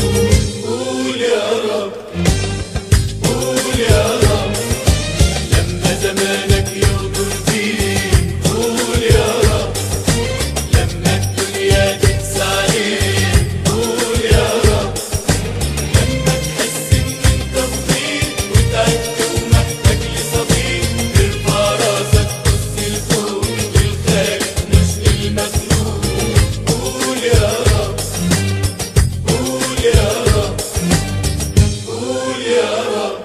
قول يا رب قول يا رب لما زمانك يغدر فيك قول يا رب لما الدنيا تقسى عليك قول يا رب لما تحس ان انت فضيت وتعبت ومحتاج لصديق ارفع راسك بص لفوق للخالق مش للمخلوق قول يا رب قول يا رب قول يا رب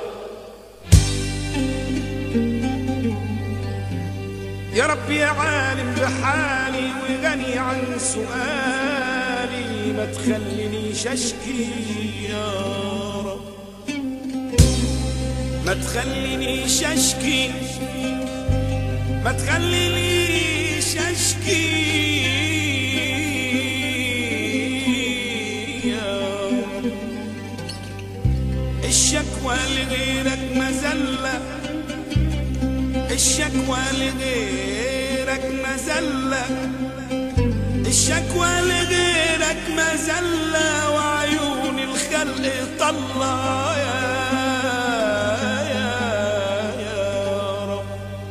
يا رب يا عالم بحالي وغني عن سؤالي، ما تخلينيش اشكي يا رب، ما تخلينيش اشكي، ما تخلينيش اشكي يا رب. الشكوى لغيرك مذلة، الشكوى لغيرك مذلة، الشكوى لغيرك مذلة، وعيون الخلق طلع يا يا يا رب.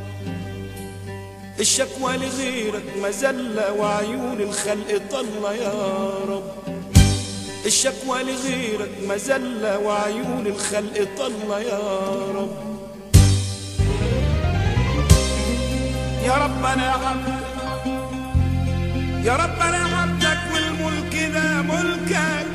الشكوى لغيرك مذلة، وعيون الخلق طلع يا رب. الشكوى لغيرك مذلة، وعيون الخلق طلع يا رب. يا رب انا عبدك، يا رب انا عبدك والملك ده ملكك.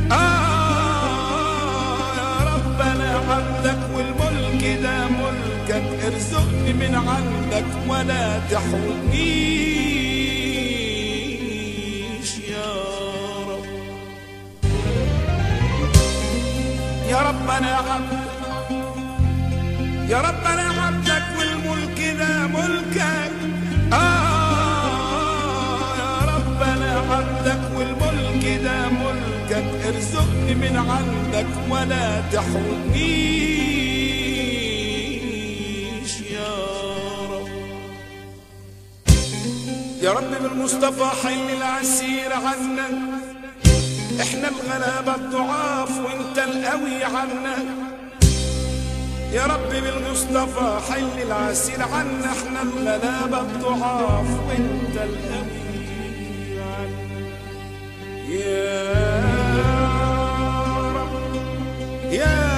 آه يا رب انا عبدك والملك ده ملكك، ارزقني من عندك ولا تحرمنيش يا رب. يا رب انا عبدك، يا رب انا عبدك والملك ده ملكك. آه يا رب انا عبدك والملك ده ملكك، ارزقني من عندك ولا تحرمنيش يا رب. يا رب بالمصطفى حل العسير عنا، احنا الغلابة الضعاف وانت القوي عنا. يا رب بالمصطفى حل العسير عنا، احنا الغلابة الضعاف وانت القوي عنا. يا رب يا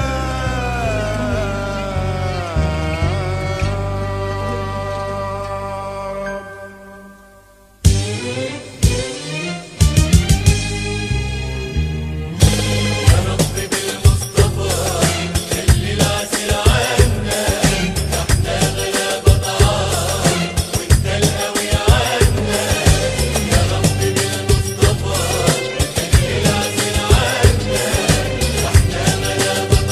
رب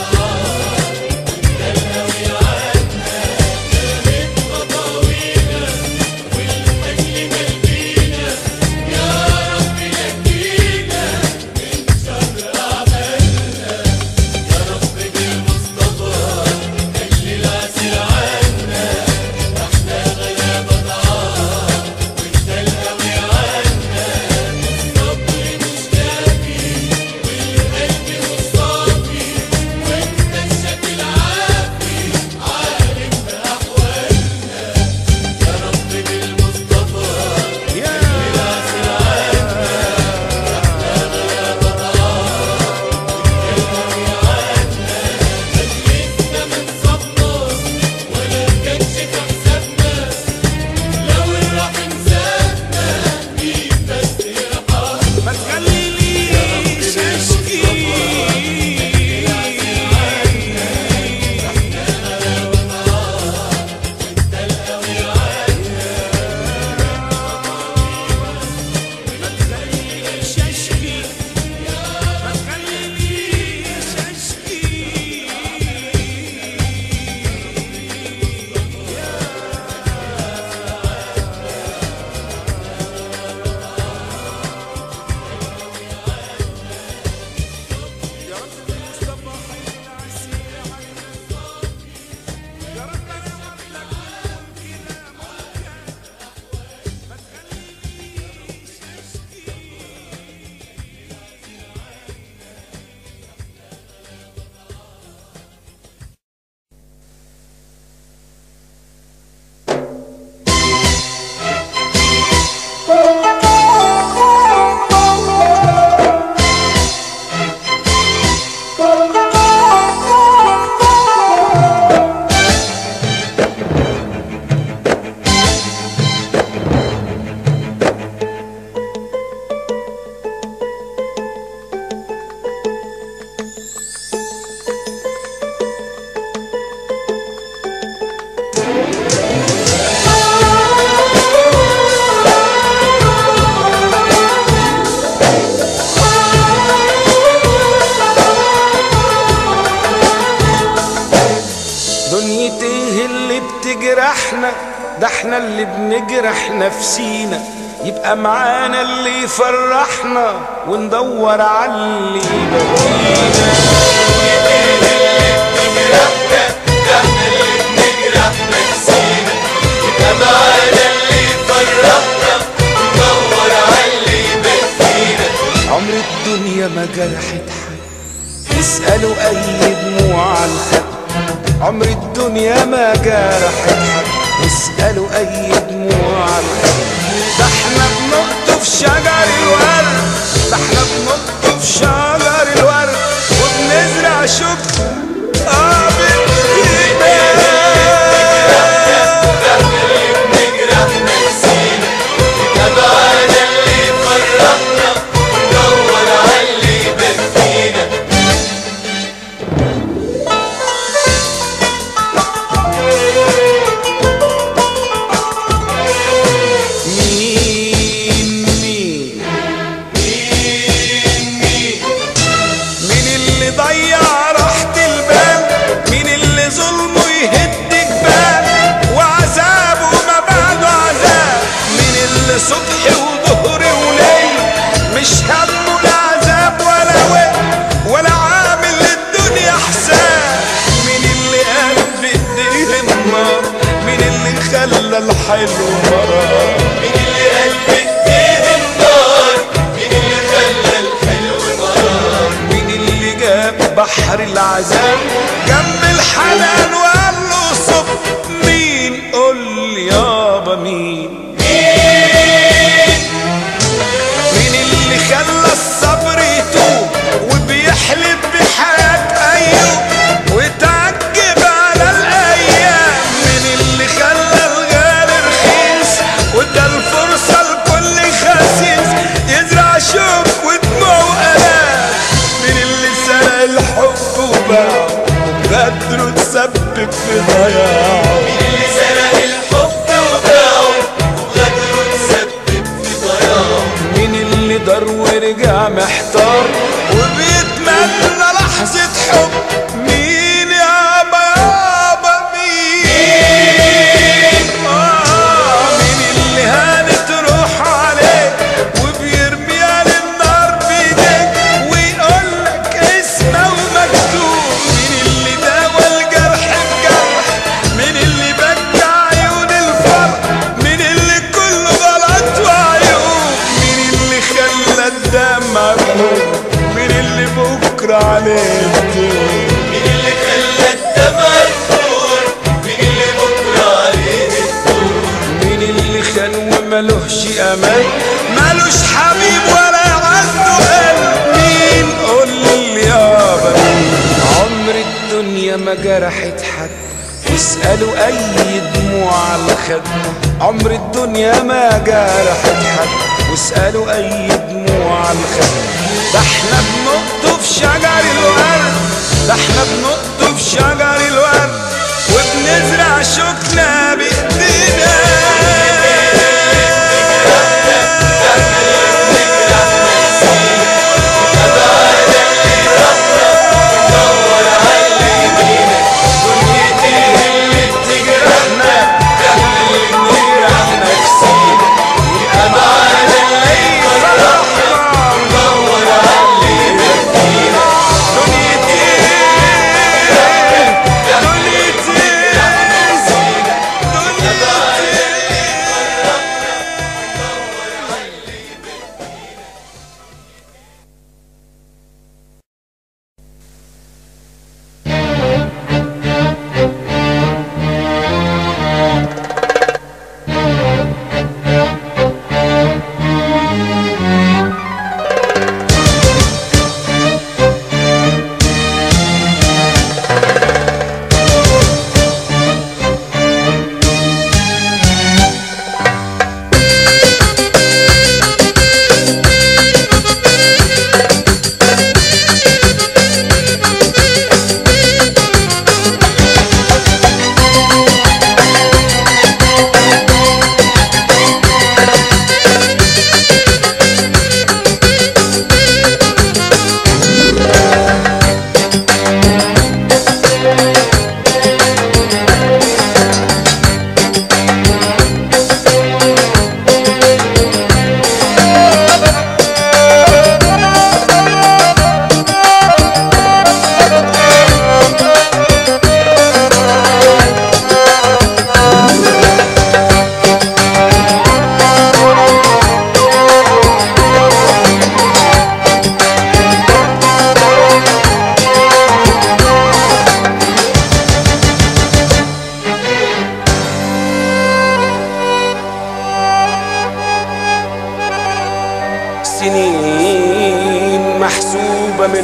بتجرحنا، ده احنا اللي بنجرح نفسينا. يبقى معانا اللي يفرحنا وندور على اللي يبكينا. عمر الدنيا ما جرحت حد، اسألوا أي دموع على الخد. عمر الدنيا ما جرحت حد، اسألوا أي دموع على الخد. ده احنا بنقطف شجر الورد، ده احنا بنقطف شجر الورد وبنزرع شكر اه صبح وظهر وليل، مش همه العذاب ولا ويل ولا عامل للدنيا حساب. مين اللي قال بايديه النار؟ مين اللي خلى الحلو مرار؟ مين اللي قال بايديه النار؟ مين اللي خلى الحلو مرار؟ مين اللي جاب بحر العذاب جنب الحنان وقال له صب؟ مين؟ قول لي يابا مين؟ خلى الصبر يتوب وبيحلف بحياة أيوب وتعجب على الأيام. من اللي خلى الغالي رخيص وده الفرصة لكل خسيس يزرع شوك ودموع وآلام. من اللي سرق الحب وباعه وبغدره تسبب في ضياعه. مين اللي سرق الحب وباعه وبغدره تسبب في ضياعه. مين اللي دار ورجع محتار وبيتمنى لحظة حب؟ مين يابا يابا مين؟ آه مين اللي هانت روح عليك وبيرميها للنار بيديك ويقولك اسمه ومكتوب؟ مين اللي داوى الجرح بجرح؟ مين اللي بكى عيون الفرح؟ مين اللي كله غلط وعيوب؟ مين اللي خلى الدمع يموت؟ مين اللي بكرة عليه الدور؟ مين اللي خلى الدمع يفور؟ مين اللي بكرة عليه الدور؟ مين اللي خان وملوش امان؟ ملوش حبيب ولا عنده قلب. مين؟ قول لي يابا مين؟ عمر الدنيا ما جرحت حد، اسألوا أي دموع على الخد. عمر الدنيا ما جرحت حد واسألوا أي دموع على الخد. ده احنا بنقطف شجر الورد، ده احنا بنقطف شجر الورد وبنزرع شوكنا بإيدينا.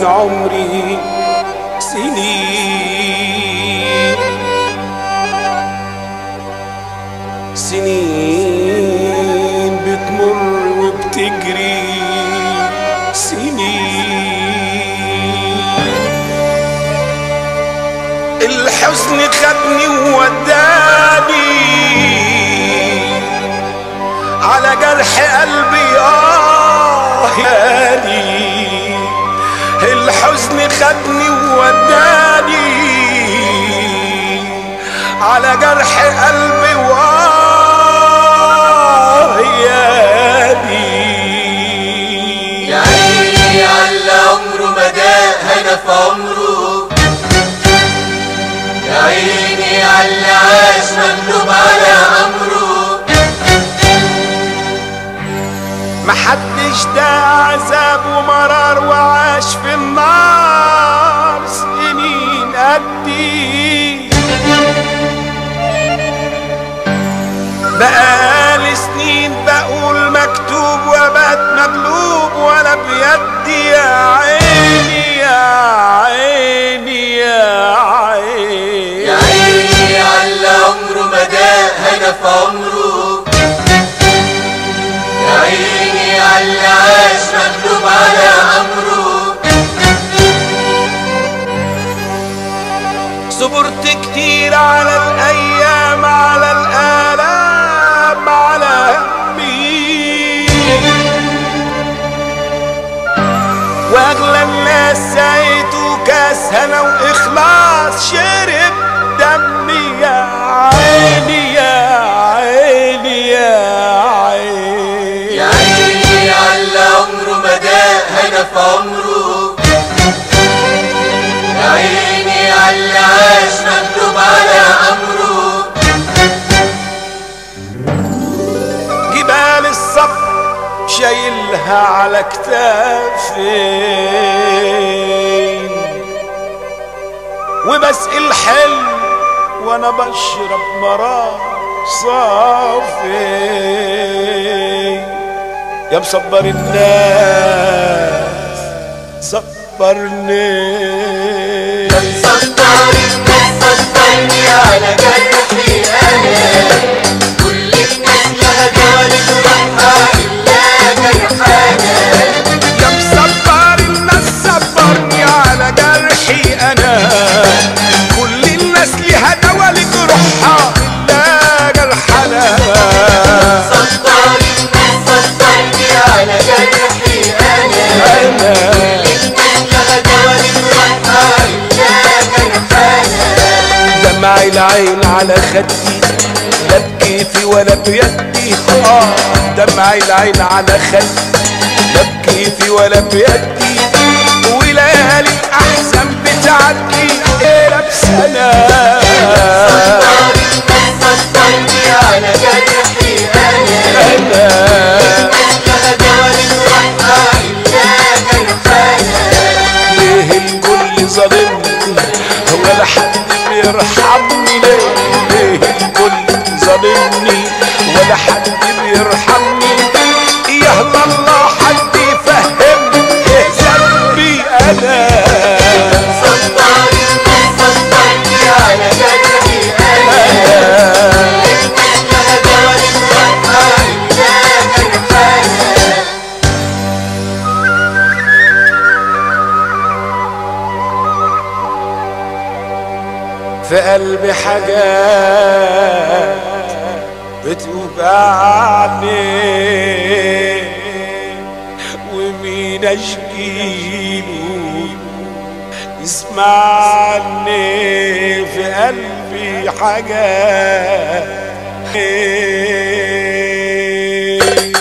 عمري سنين سنين بتمر وبتجري سنين الحزن خدني ووداني على جرح قلبي آه ياني الحزن خدني ووداني على جرح قلبي وآه ياني يا عيني على عمره ما داق هنا في عمره يا عيني على عاش مغلوب على أمره محدش ده عذاب ومرار وعاش في النار سنين قدي بقالي سنين بقول مكتوب وبات مغلوب ولا بيدي يا عيني يا عيني يا عيني يا عيني على عمره ما داق هنا في عمره يا عيني على عاش مغلوب على أمره صبرت كتير على الأيام على الآلام على همي وأغلى الناس سقيته كاس هنا وإخلاص شرب دمي يا عيني يا عيني يا عيني يا عيني على عمره ما داق هنا في عمره يا عيني على عاش مغلوب على أمره جبال الصبر شايلها على كتافي وبسقي الحلم وانا بشرب مرار صافي يا مصبر الناس صبرني صبر الناس صبرني على جرحي أنا كل الناس لها جالس روحها إلا جرحانا يا مصبر الناس صبرني على جرحي انا كل الناس ليها دوا لجروحها الا جرحنا صبر الناس صبرني على جرحي أنا انا دمع العين على خدي لا بكيفي ولا بيدي اه دمع العين على خدي لا بكيفي ولا بيدي وليالي الاحزان بتعدي ايه بسنة صبرني على جرحي أنا انا ليه الكل ظالمني ولا حد بيرحمني ليه ليه الكل ظالمني ولا حد بيرحمني يا الله حد يفهمني ايه ذنبي انا صبرني صبرني على جرحي أنا في قلبي حاجات بتوجعني ومين اشكيله يسمعني في قلبي حاجات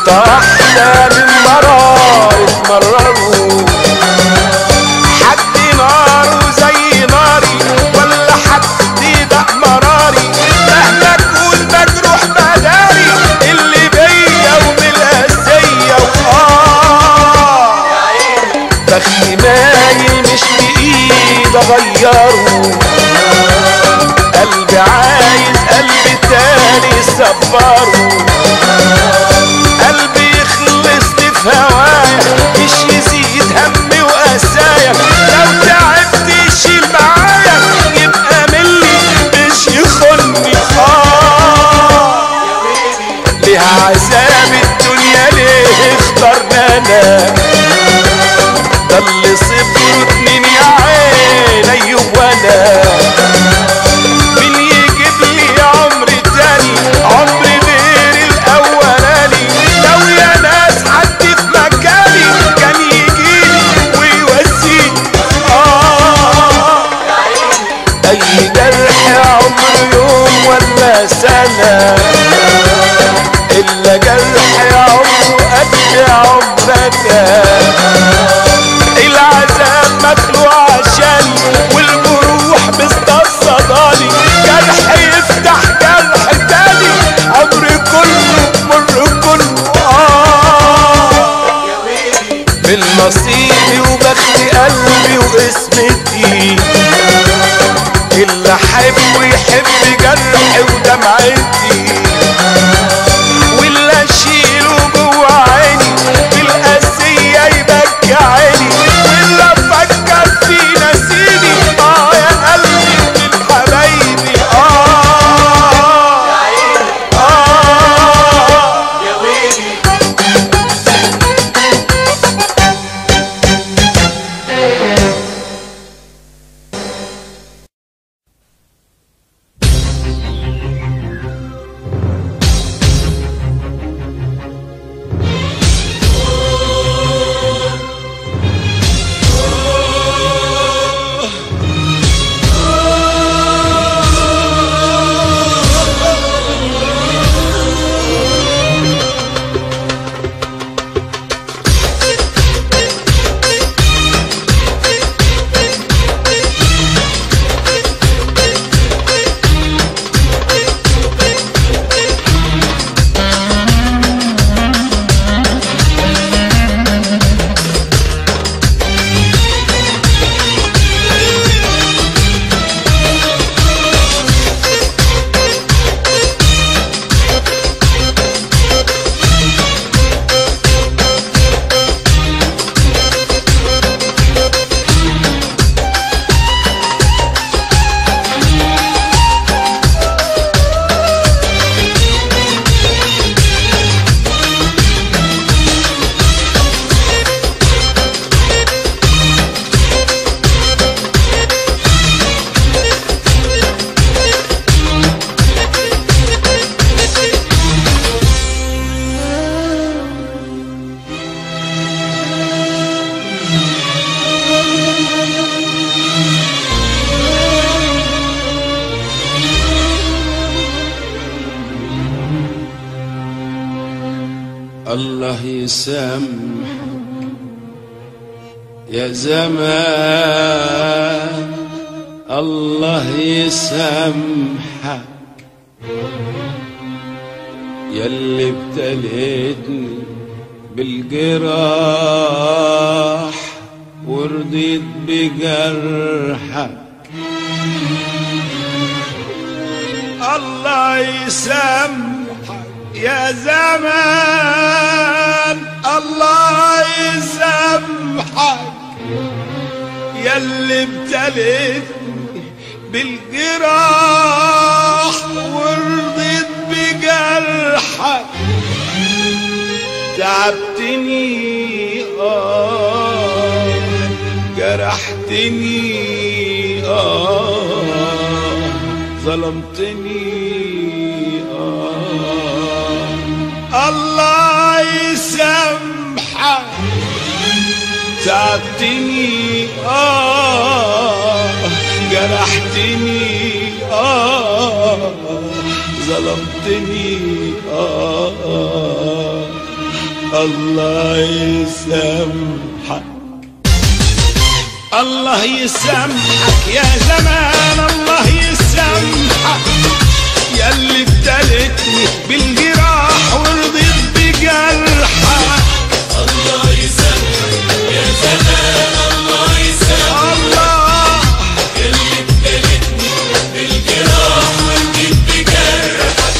انت واحدة من مرار اتمرروا، حد ناره زي ناري ولا حد ده مراري، مهما اكون مجروح بداري اللي بيا ومن القاسية وآه بختي مايل مش بإيد اغيره، قلبي عايز قلبي تاني صبره، قلبي يخلصني في هوايا مش يزيد همي وقسايا، لو تعبت يشيل معايا يبقى ملي مش يخوني. اه ليه عذاب الدنيا ليه اخترنا انا، ده اللي صبروا اتنين يا عيني وانا، مين يجيب لي عمر تاني عمر غير الاولاني، لو يا ناس حد في مكاني كان يجيلي ويوزيني. اه اي جرح عمر يوم ولا سنة الا جرح عمره قد عمرنا، العذاب مخلوق عشاني والجروح مستصداني، جرح يفتح جرح تاني عمري كله مر كله. اه من نصيبي وبخت قلبي وقسمتي، اللي احبه يحب جرحي ودمعتي، واللي اشيله جوا عيني بالقاسية يبكي عيني، واللي افكر فيه نسيني. اه يا قلبي من حبايبي. اه اه يا ويلي. الله يسامحك يا زمان، الله يسامحك ياللي ابتليتني بالجراح ورضيت بجرحك. الله يسامحك يا زمان، الله يسامحك ياللي ابتليتني بالجراح ورضيت بجرحك. تعبتني اه جرحتني اه ظلمتني اه. الله يسامحك تعبتني اه جرحتني اه ظلمتني اه. الله يسامحك الله يسامحك يا زمان الله يسامحك ياللي ابتلتني بالجراح ورضيت بجرحك الله يسامحك يا زمان الله يسامحك الله ياللي ابتلتني بالجراح ورضيت بجرحك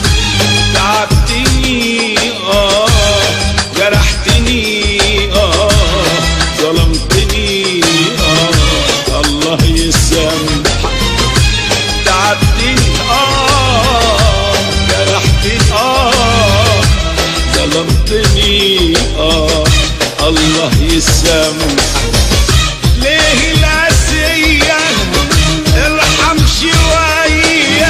تعبتني اه جرحتني اه ظلمتني اه الله يسامحك تعبتني اه جرحتني اه ظلمتني اه الله يسامحك ليه القاسية ارحم شوية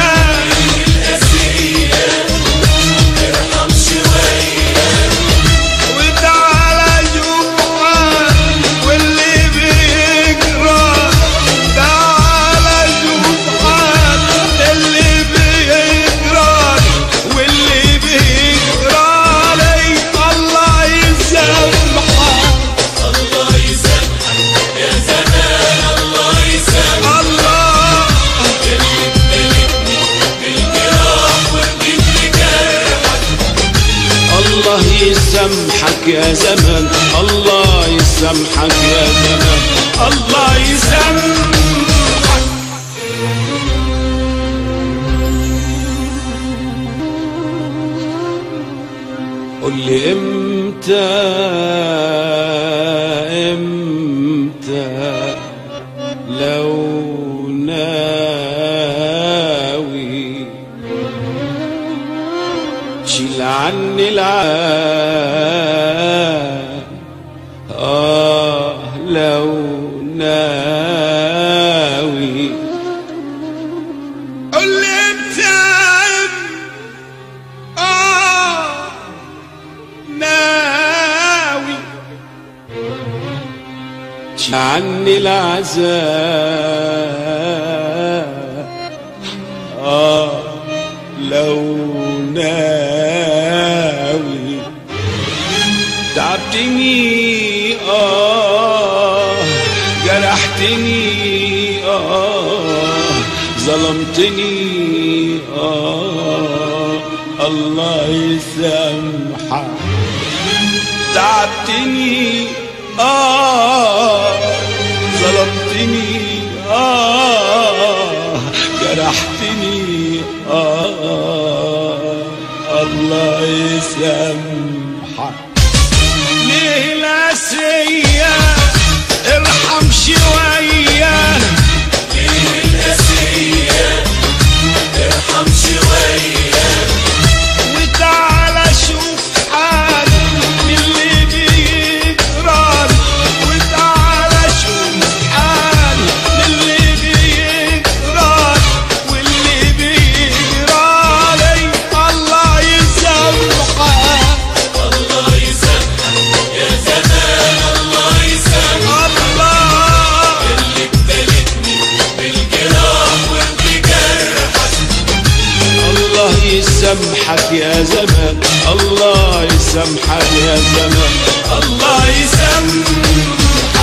القاسية ارحم شوية وتعالى جوعان واللي بيجرى تعالى جوعان اللي بيجرى واللي بيجرى لي الله يسامحك الله يسامحك يا زمان الله يسامحك الله ياللي ابتلتني بالجراح ورضيت بجرحك الله يسامحك يا زمان الله يسامحك يا زمان الله يسامحك قل لي امتى امتى لو ناوي شيل عني العاب آه لو ناوي قل لي امتى آه ناوي شيل عني العذاب آه لو ناوي تعبتني آه جرحتني آه ظلمتني آه الله يسامحك تعبتني آه ظلمتني آه جرحتني آه الله يسامحك ليه القاسية ارحم شوية ليه القاسية ارحم شوية وتعالى شوف حال اللي بيجران وتعالى شوف حال اللي بيجران واللي بيجرالي الله يسامحك الله يسامحك يا زمان الله يسامحك الله اللي ابتلتني بالجراح وبجرحك الله يسامحك يا زمان الله يسامحك يا زمان الله يسامحك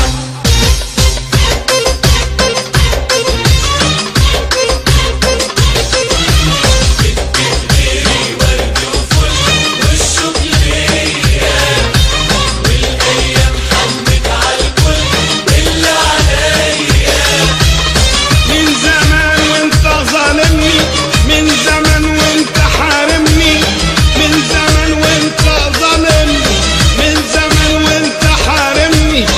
من زمان وانت ظالمني من زمان وانت حارمني من زمان وانت ظالمني من زمان وانت حارمني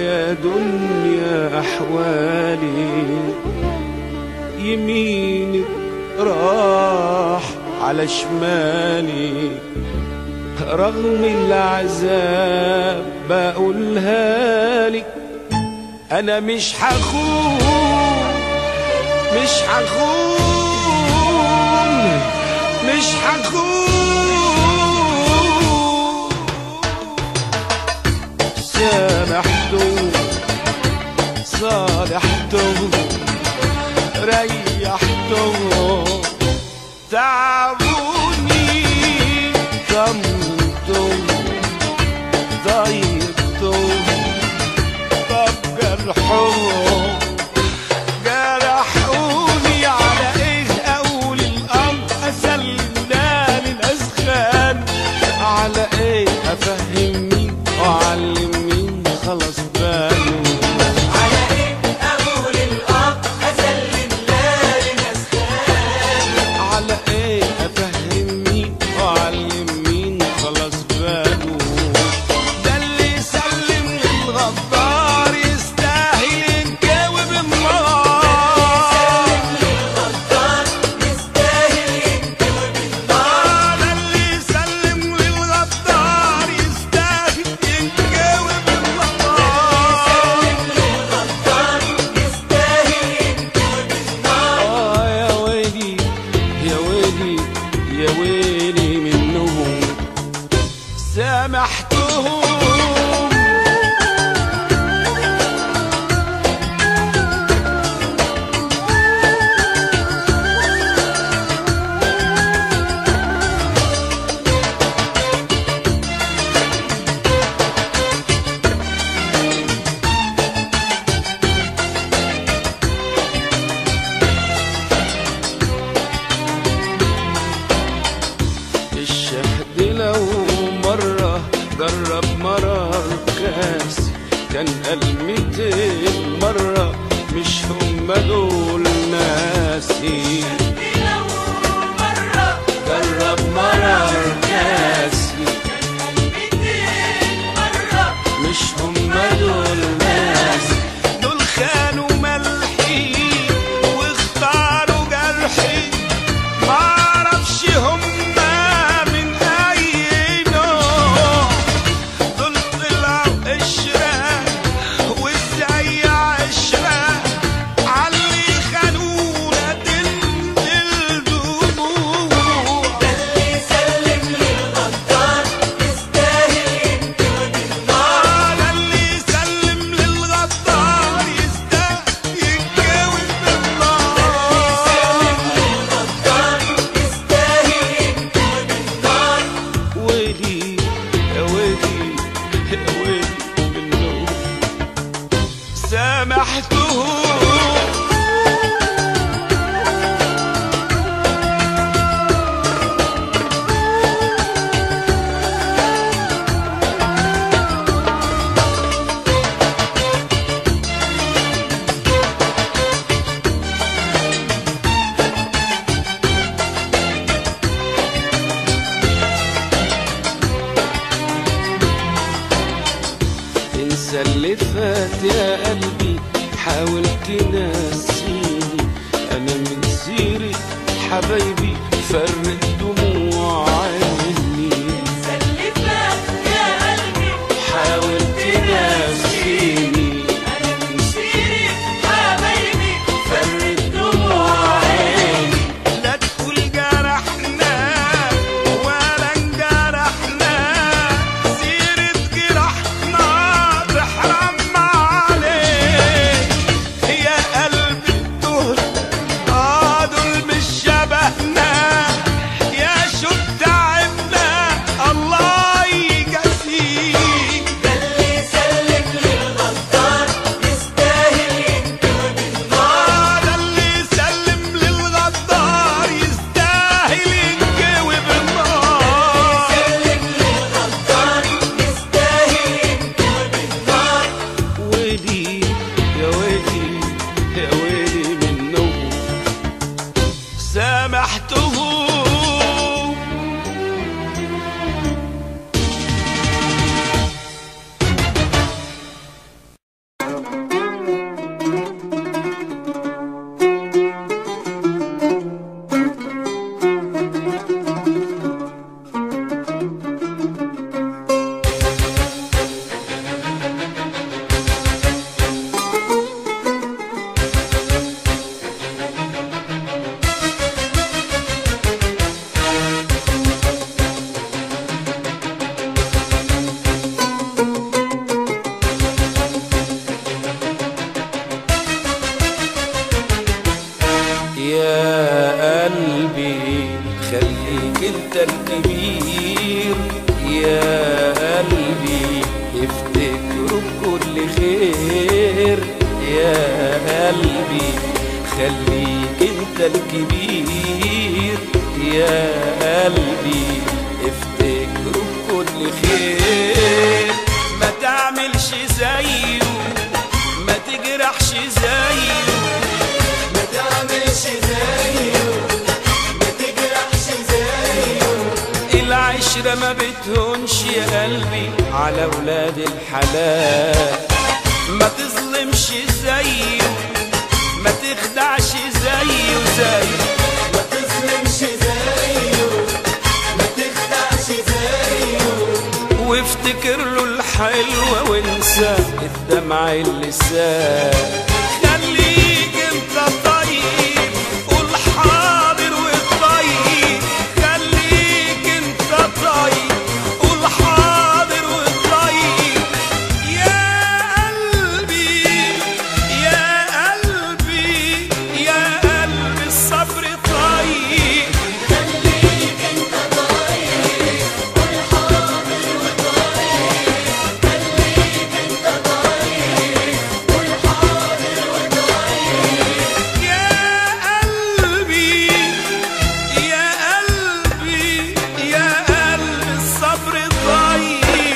يا دنيا أحوالي، يمينك راح على شمالي، رغم العذاب بقولها لك أنا مش هخون، مش هخون، مش هخون. سامحته صالحته ريحته تعبوني طمنته ضيقته طب جرحه جرحوني على ايه اقول الامر اسلم ده للاسخان، على ايه افهم مين واعلم مين خلاص باله، على ايه اقول الاب اسلم لا للاسخان، على ايه افهم مين واعلم مين خلاص باله. ده اللي يسلم للغدار يستاهل يتجاوب النار، للغدار يستاهل يتجاوب النار، ده اللي يسلم للغدار يستاهل يتجاوب النار. للغدار يستاهل يتجاوب النار. آه يا ويلي يا ويلي يا ويلي منهم سامحتهم. الشهد لو مرة جرب مرار كاسي كان قال ميتين مرة مش هم دول ناسي. لو مرة جرب مرار كاسي ميتين مرة مش هم دول ناسي، دول خانوا ملحي واختاروا جرحي، معرفش هم من أي نوع، دول طلعوا قشرة وازاي عشرة عاللي خانونا تنزل دموع. اللي يسلم للغدار يستاهل يتجاوب النار، آه ده اللي يسلم للغدار يستاهل يتجاوب بالنار. للغدار يستاهل يتجاوب النار. ويلي يا ويلي يا ويلي منهم سامحتهم. انسى اللي فات يا قلبي حاول تنسيني، انا من سيرة حبايبي فرق دموع عيني. اللي فات يا قلبي حاول تنسيني أنا من سيرة حبايبي فرق دموع عيني. لا تقول جرحنا ولا انجرحنا، سيرة جرحنا تحرم عليك يا قلبي، دول اه دول مش شبهنا الخير يا قلبي، خليك انت الكبير يا قلبي، افتكره بكل خير. ما تعملش زيه، ما تجرحش زيه، ما تعملش زيه، ما تجرحش زيه. العشرة ما بتهونش يا قلبي على ولاد الحلال. ما تظلمش زيه، ما تخدعش زيه زيه، ما تظلمش زيه، ما تخدعش زيه. وافتكر له الحلوة وانسى الدمع اللي سال. خليك انت طيب، قول حاضر والطيب. خليك انت طيب، قول حاضر والطيب. يا قلبي يا قلبي يا قلبي الصبر طيب. خليك انت طيب، قول حاضر وطيب. خليك انت طيب، قول حاضر وطيب. يا قلبي يا قلبي يا قلبي الصبر طيب.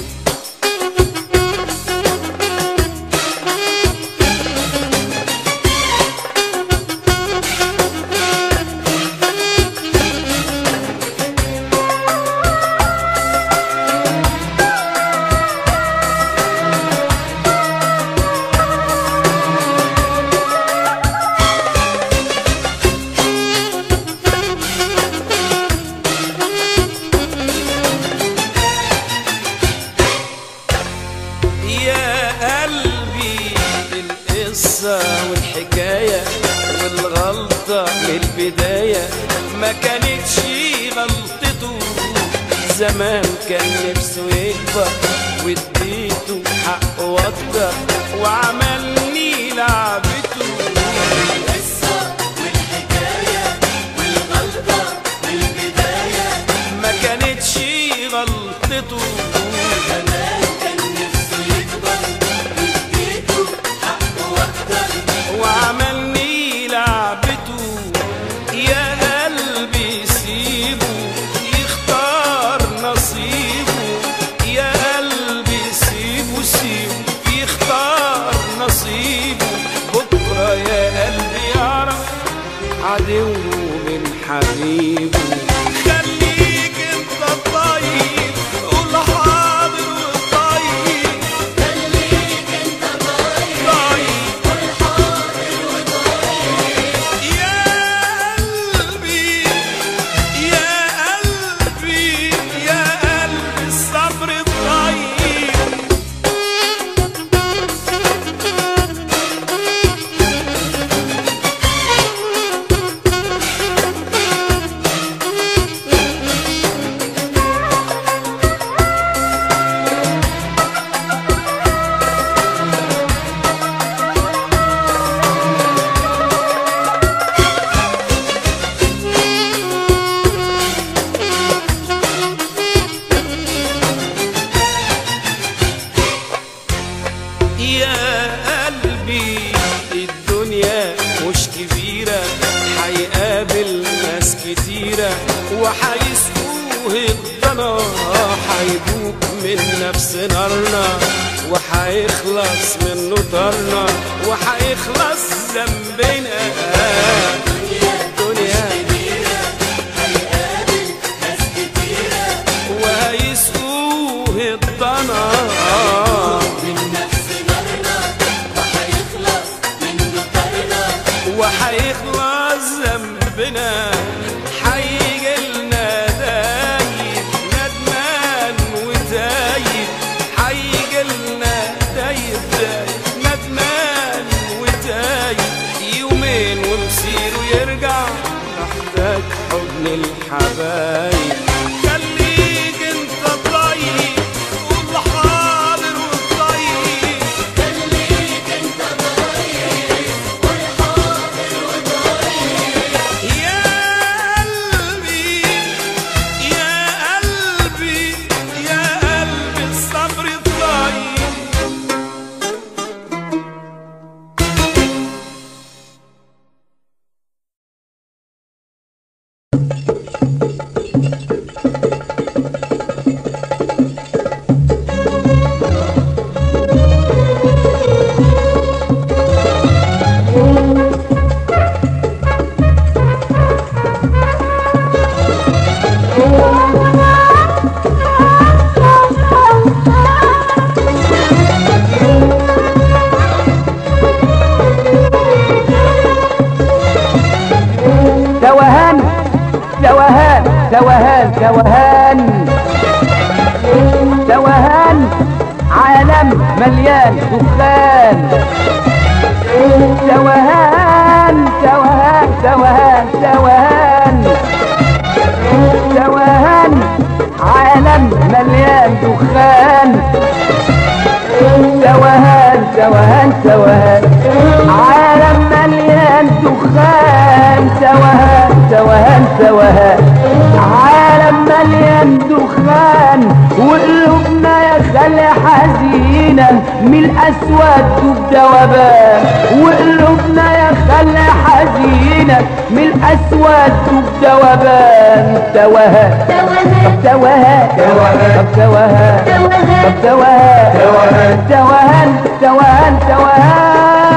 يا قلبي القصة والحكاية والغلطة من البداية ما كانتش غلطته. زمان كان نفسه يكبر واديته حقه وقدر وعملني لعبته. القصة والحكاية والغلطة من البداية ما كانتش غلطته. زمان كان نفسه يكبر واديته حقه واكتر. وعملني لعبته. يا قلبي سيبه يختار نصيبه. يا قلبي سيبه سيبه يختار نصيبه. بكرة يا قلبي يعرف عدوه من حبيبه. خليك انت طيب، قول حاضر والطيب. خليك انت طيب، طيب قول حاضر وطيب. يا قلبي يا قلبي يا قلبي الصبر طيب. يا قلبي الدنيا مش كبيرة، حيقابل ناس كتيرة وحيسقوه الضنا. حيدوق من نفس نارنا وحيخلص منه طارنا وحيخلص ذنبنا. الدنيا هيقابل ناس كتيرة وهيسقوه الضنا. من نفس نارنا وهيخلص منه طارنا. وحيخلص ذنبنا. حيجيلنا دايب ندمان وتايب. حيجيلنا دايب دايب ندمان وتايب. يومين ومصيره يرجع تحتاج حضن الحبايب. خليك انت طيب، قول حاضر والطيب. خليك انت طيب، قول حاضر وطيب. يا قلبي يا قلبي يا قلبي الصبر طيب. توهان توهان توهان عالم مليان دخان توهان توهان توهان توهان توهان عالم مليان دخان توهان توهان توهان عالم مليان دخان توهان توهان توهان عالم مليان دخان وقلوبنا يا خالي حزينة من الأسود وبدوبان وقلوبنا يا خالي حزينة من الأسود وبدوبان توهان توهان توهان توهان توهان توهان توهان توهان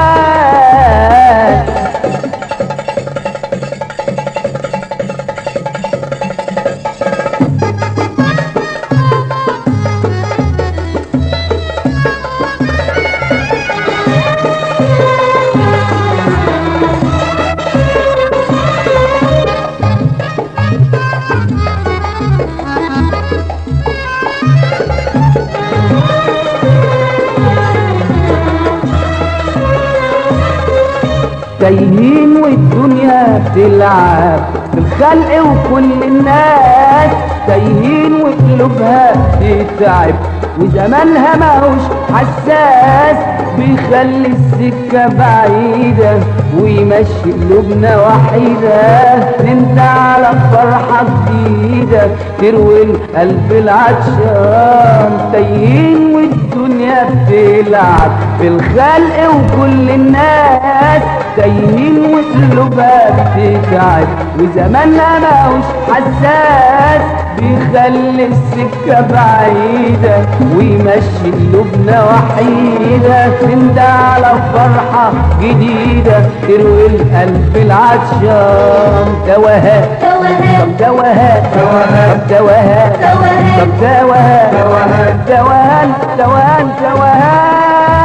تايهين والدنيا بتلعب في الخلق وكل الناس تايهين وقلوبها بتتعب وزمانها ماهوش حساس بيخلي السكة بعيدة ويمشي قلوبنا وحيدة ننت على فرحة جديدة تروي القلب العطشان تايهين والدنيا بتلعب في الخلق وكل الناس تايهين وقلوبها بتتعب وزمانها ماهوش حساس بيخلي السكة بعيدة ويمشي قلوبنا وحيدة تندى على فرحة جديدة تروي القلب العطشان توهان طب توهان طب توهان طب توهان توهان توهان توهان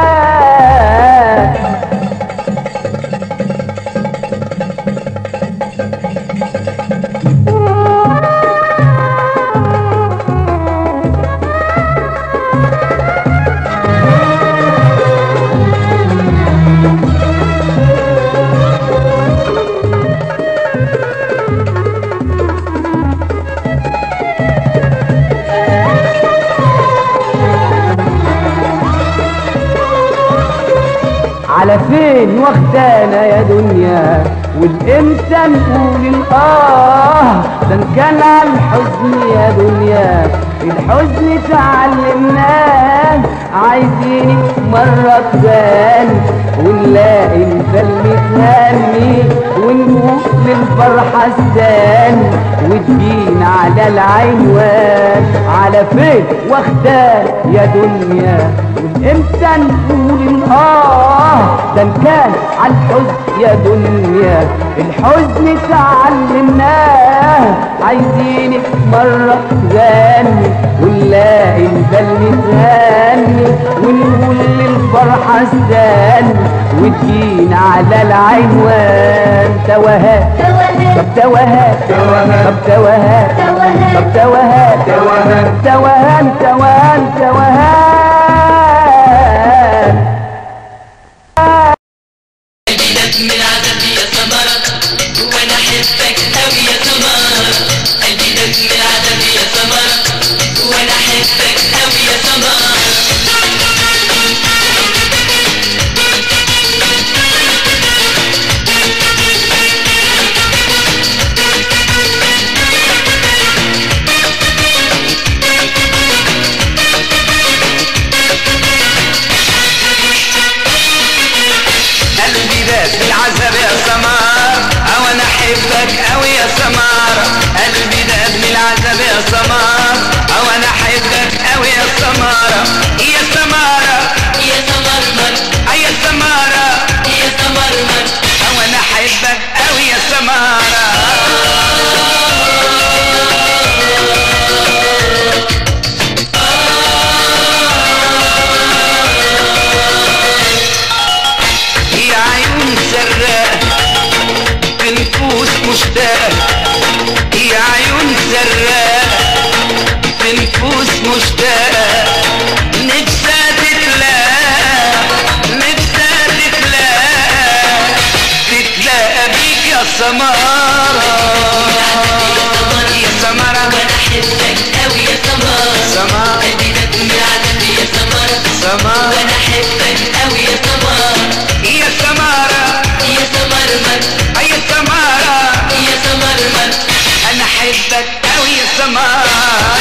على فين واخدانا يا دنيا والامتى نقول الاه ده ان كان على الحزن يا دنيا الحزن تعلمناه عايزينك مرة تبان ونلاقي الفل تهني ونقول للفرحة استان وتجين على العنوان على فين واخدان يا دنيا والامتى نقول الاه ده ان كان على الحزن يا دنيا الحزن تعلمناه عايزينك مرة تغني ونلاقي البل تهني ونقول للفرحة استني وتجين على العنوان توهان طب توهان طب توهان طب توهان توهان توهان توهان من العذاب يا سمرة وانا احبك اوي يا سمرة قلبي دق من العذاب يا سمرة وانا احبك اوي يا سمرة بالعذاب يا سمار او انا احبك اوي يا سمار قلبي داب من العذاب يا سمار او انا احبك اوي يا سمارة يا سمارة يا سمرمر يا سمارة يا سمرمر او انا احبك اوي يا سمارة يا عيون سراء بنفوس مشتاقة مشتاقة نفسها تتلاقى نفسها تتلاقى تتلاقى بيك يا سمارة يا سمارة وانا احبك قوي يا سمارة سمارة قلبي ده من عدمي يا سمارة سمارة وانا احبك قوي يا سمارة يا سمارة يا سمرمر يا سمارة يا سمرمر انا احبك قوي يا سمارة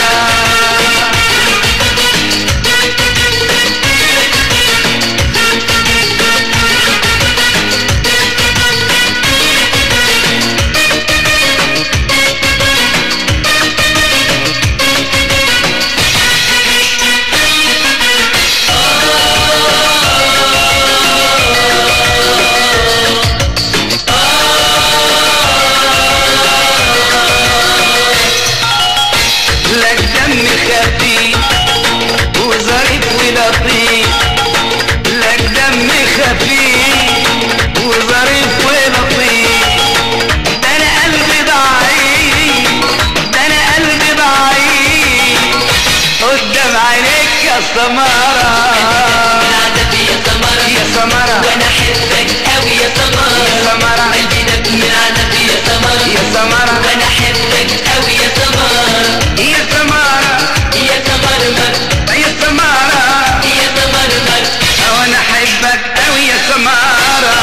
لك دم خفيف وظريف ولطيف لك دم خفيف وظريف ولطيف ده انا قلبي ضعيف ده انا قلبي ضعيف قدام عينيك يا سمارة عدمي يا سمرة يا سمارة وانا احبك قوي يا سمرة يا سمارة قلبي ده من عدمي يا سمرة يا سمارة وانا احبك قوي يا سمرة يا سمارة يا سمرمر يا سمارة يا سمرمر وانا احبك قوي يا سمارة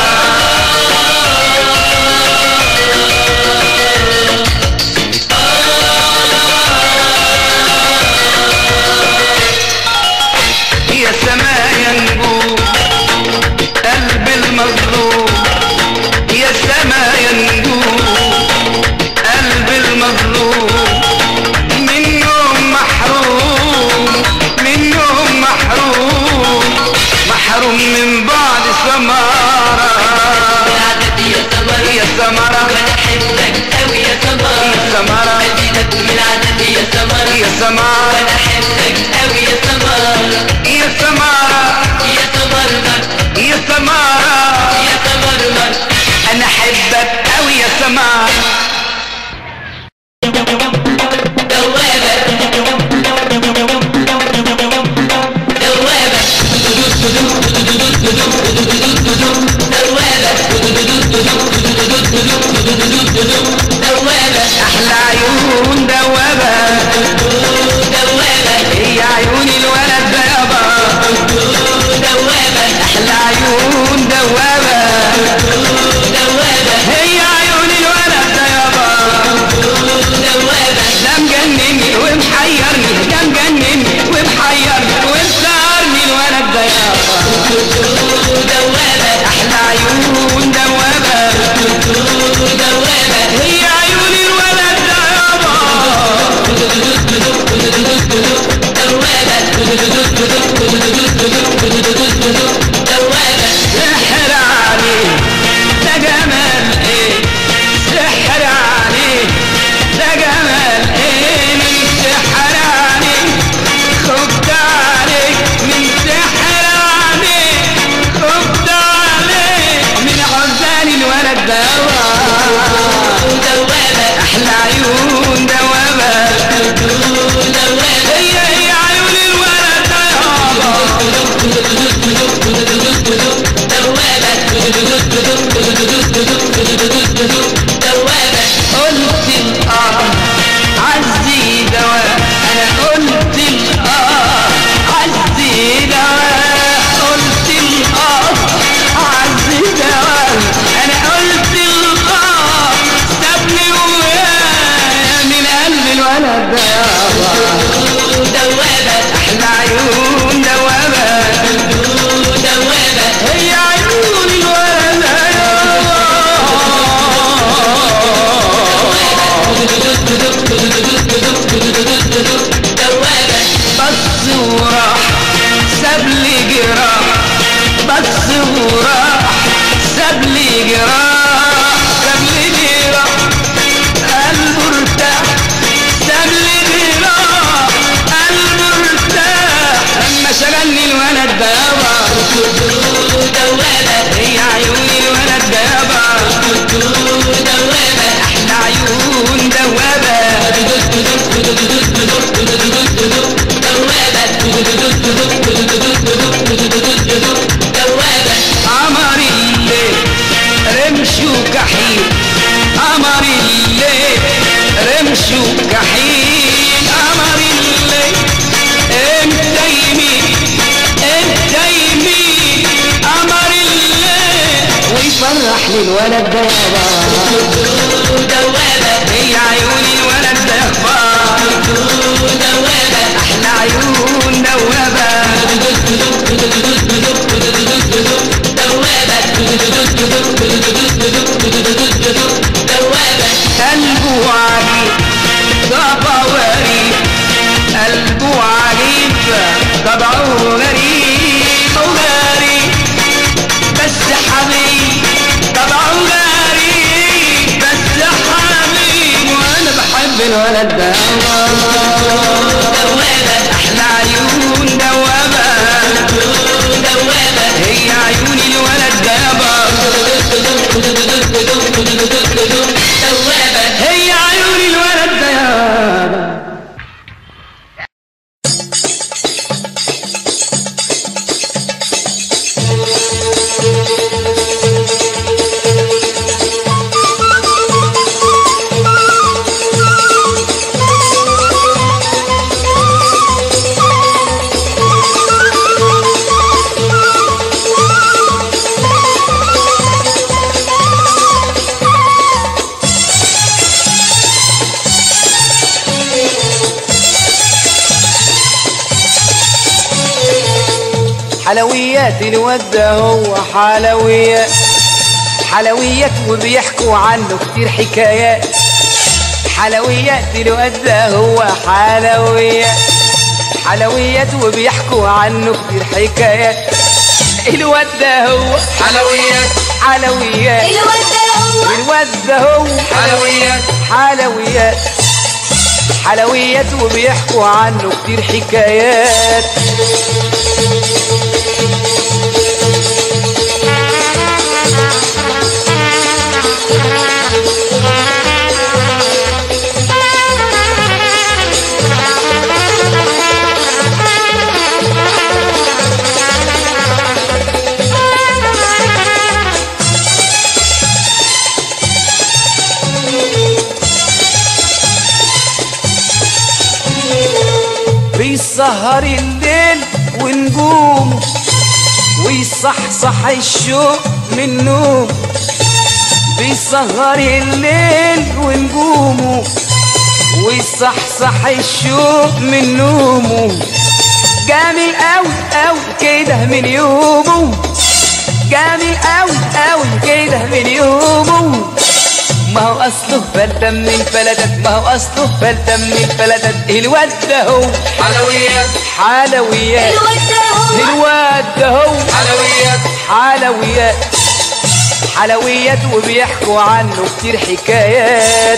يا سماء يا نجوم قلب المظلوم يا سماء يا نجوم قلب المظلوم منهم محروم منهم محروم محروم من بعد سمارة عدمي يا سمرة يا سمارة وانا احبك قوي يا سمرة يا سمارة قلبي ده من عدمي يا سمرة يا سمارة وانا احبك قوي يا سمرة يا سمارة يا سمرمر يا سمارة يا سمرمر انا احبك قوي يا سمارة دوابة دوابة دوابة احلى عيون دوابة دوابة هي عيون الولد ده يابا دوابة احلى عيون دوابة دوابة هي عيون الولد ده يابا دوابة ده مجنني ومحيرني ده مجنني ومحيرني ومسهرني الولد ده يابا دوابة احلى عيون دوابة دوابة هي عيون الولد ده يابا دوابة سحر عليه يعيشوا جحيم قمر الليل. انت يمين انت يمين قمر الليل ويفرح للولد ده دوابة هي عيون الولد ده اخبار دوابة احلى عيون دوابة دوابة قلبه عجيب طبعه غريب قلبه عجيب طبعه غريب وغريب بس حبيب طبعه غريب بس حبيب وانا بحب الولد ده دوابة احلى عيون دوابة دوابة هي عيون الولد دوابة دوابة هي عيون الولد دوابة. حلويات الواد ده هو حلويات حلويات وبيحكوا عنه كتير حكايات. حلويات الواد ده هو حلويات حلويات وبيحكوا عنه كتير حكايات. الواد ده هو حلويات حلويات الواد ده هو الواد ده هو حلويات حلويات حلويات وبيحكوا عنه كتير حكايات. بيسهر الليل ونجوم ويصحصح الشوق من نوم. بيسهر الليل ونجومه ويصحصح الشوق من نومه. جميل قوي قوي كده من يومه جميل قوي قوي كده من يومه. ما هو اصله فلتة من الفلتات ما هو اصله فلتة من الفلتات. الواد ده هو حلويات حلويات الواد ده هو الواد ده هو حلويات حلويات حلويات وبيحكوا عنه كتير حكايات.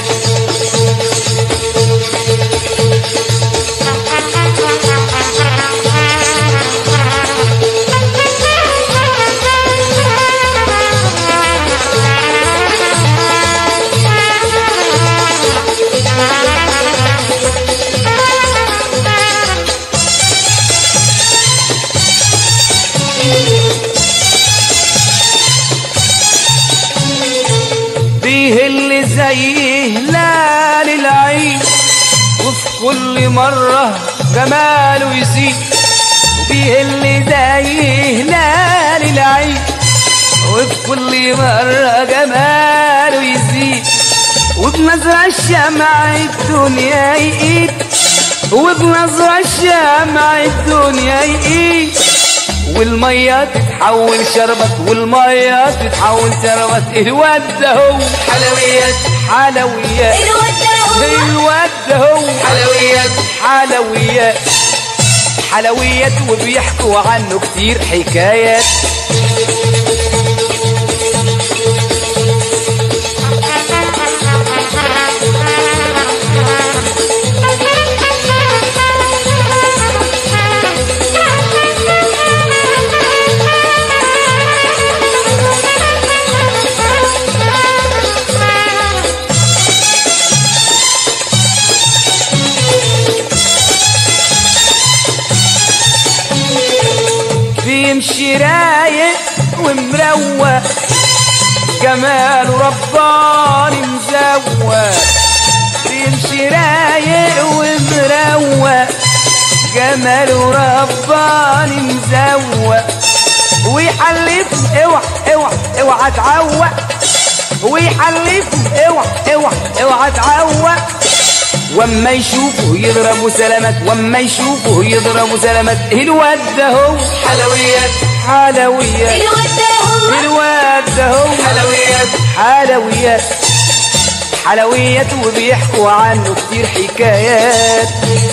بيهل زي هلال العيد وفي كل مرة جماله يزيد. بيهل زي هلال العيد وفي كل مرة جماله يزيد. وبنظرة الشمع الدنيا يقيد وبنظرة الشمع الدنيا يقيد. والمية تتحول شربت والمية تتحول شربت. الواد ده هو حلويات حلويات الواد ده هو الواد ده هو حلويات حلويات حلويات وبيحكوا عنه كتير حكايات. بيمشي رايق ومروق جماله رباني مزوق. يمشي رايق ومروق جماله رباني مزوق ويحلف اوعى اوعى اوعى تعوق ويحلف اوعى اوعى اوعى تعوق واما يشوفه يضربوا سلامات واما يشوفه يضربوا سلامات الواد ده هو حلويات حلويات الواد ده هو الواد ده هو حلويات حلويات حلويات وبيحكوا عنه كتير حكايات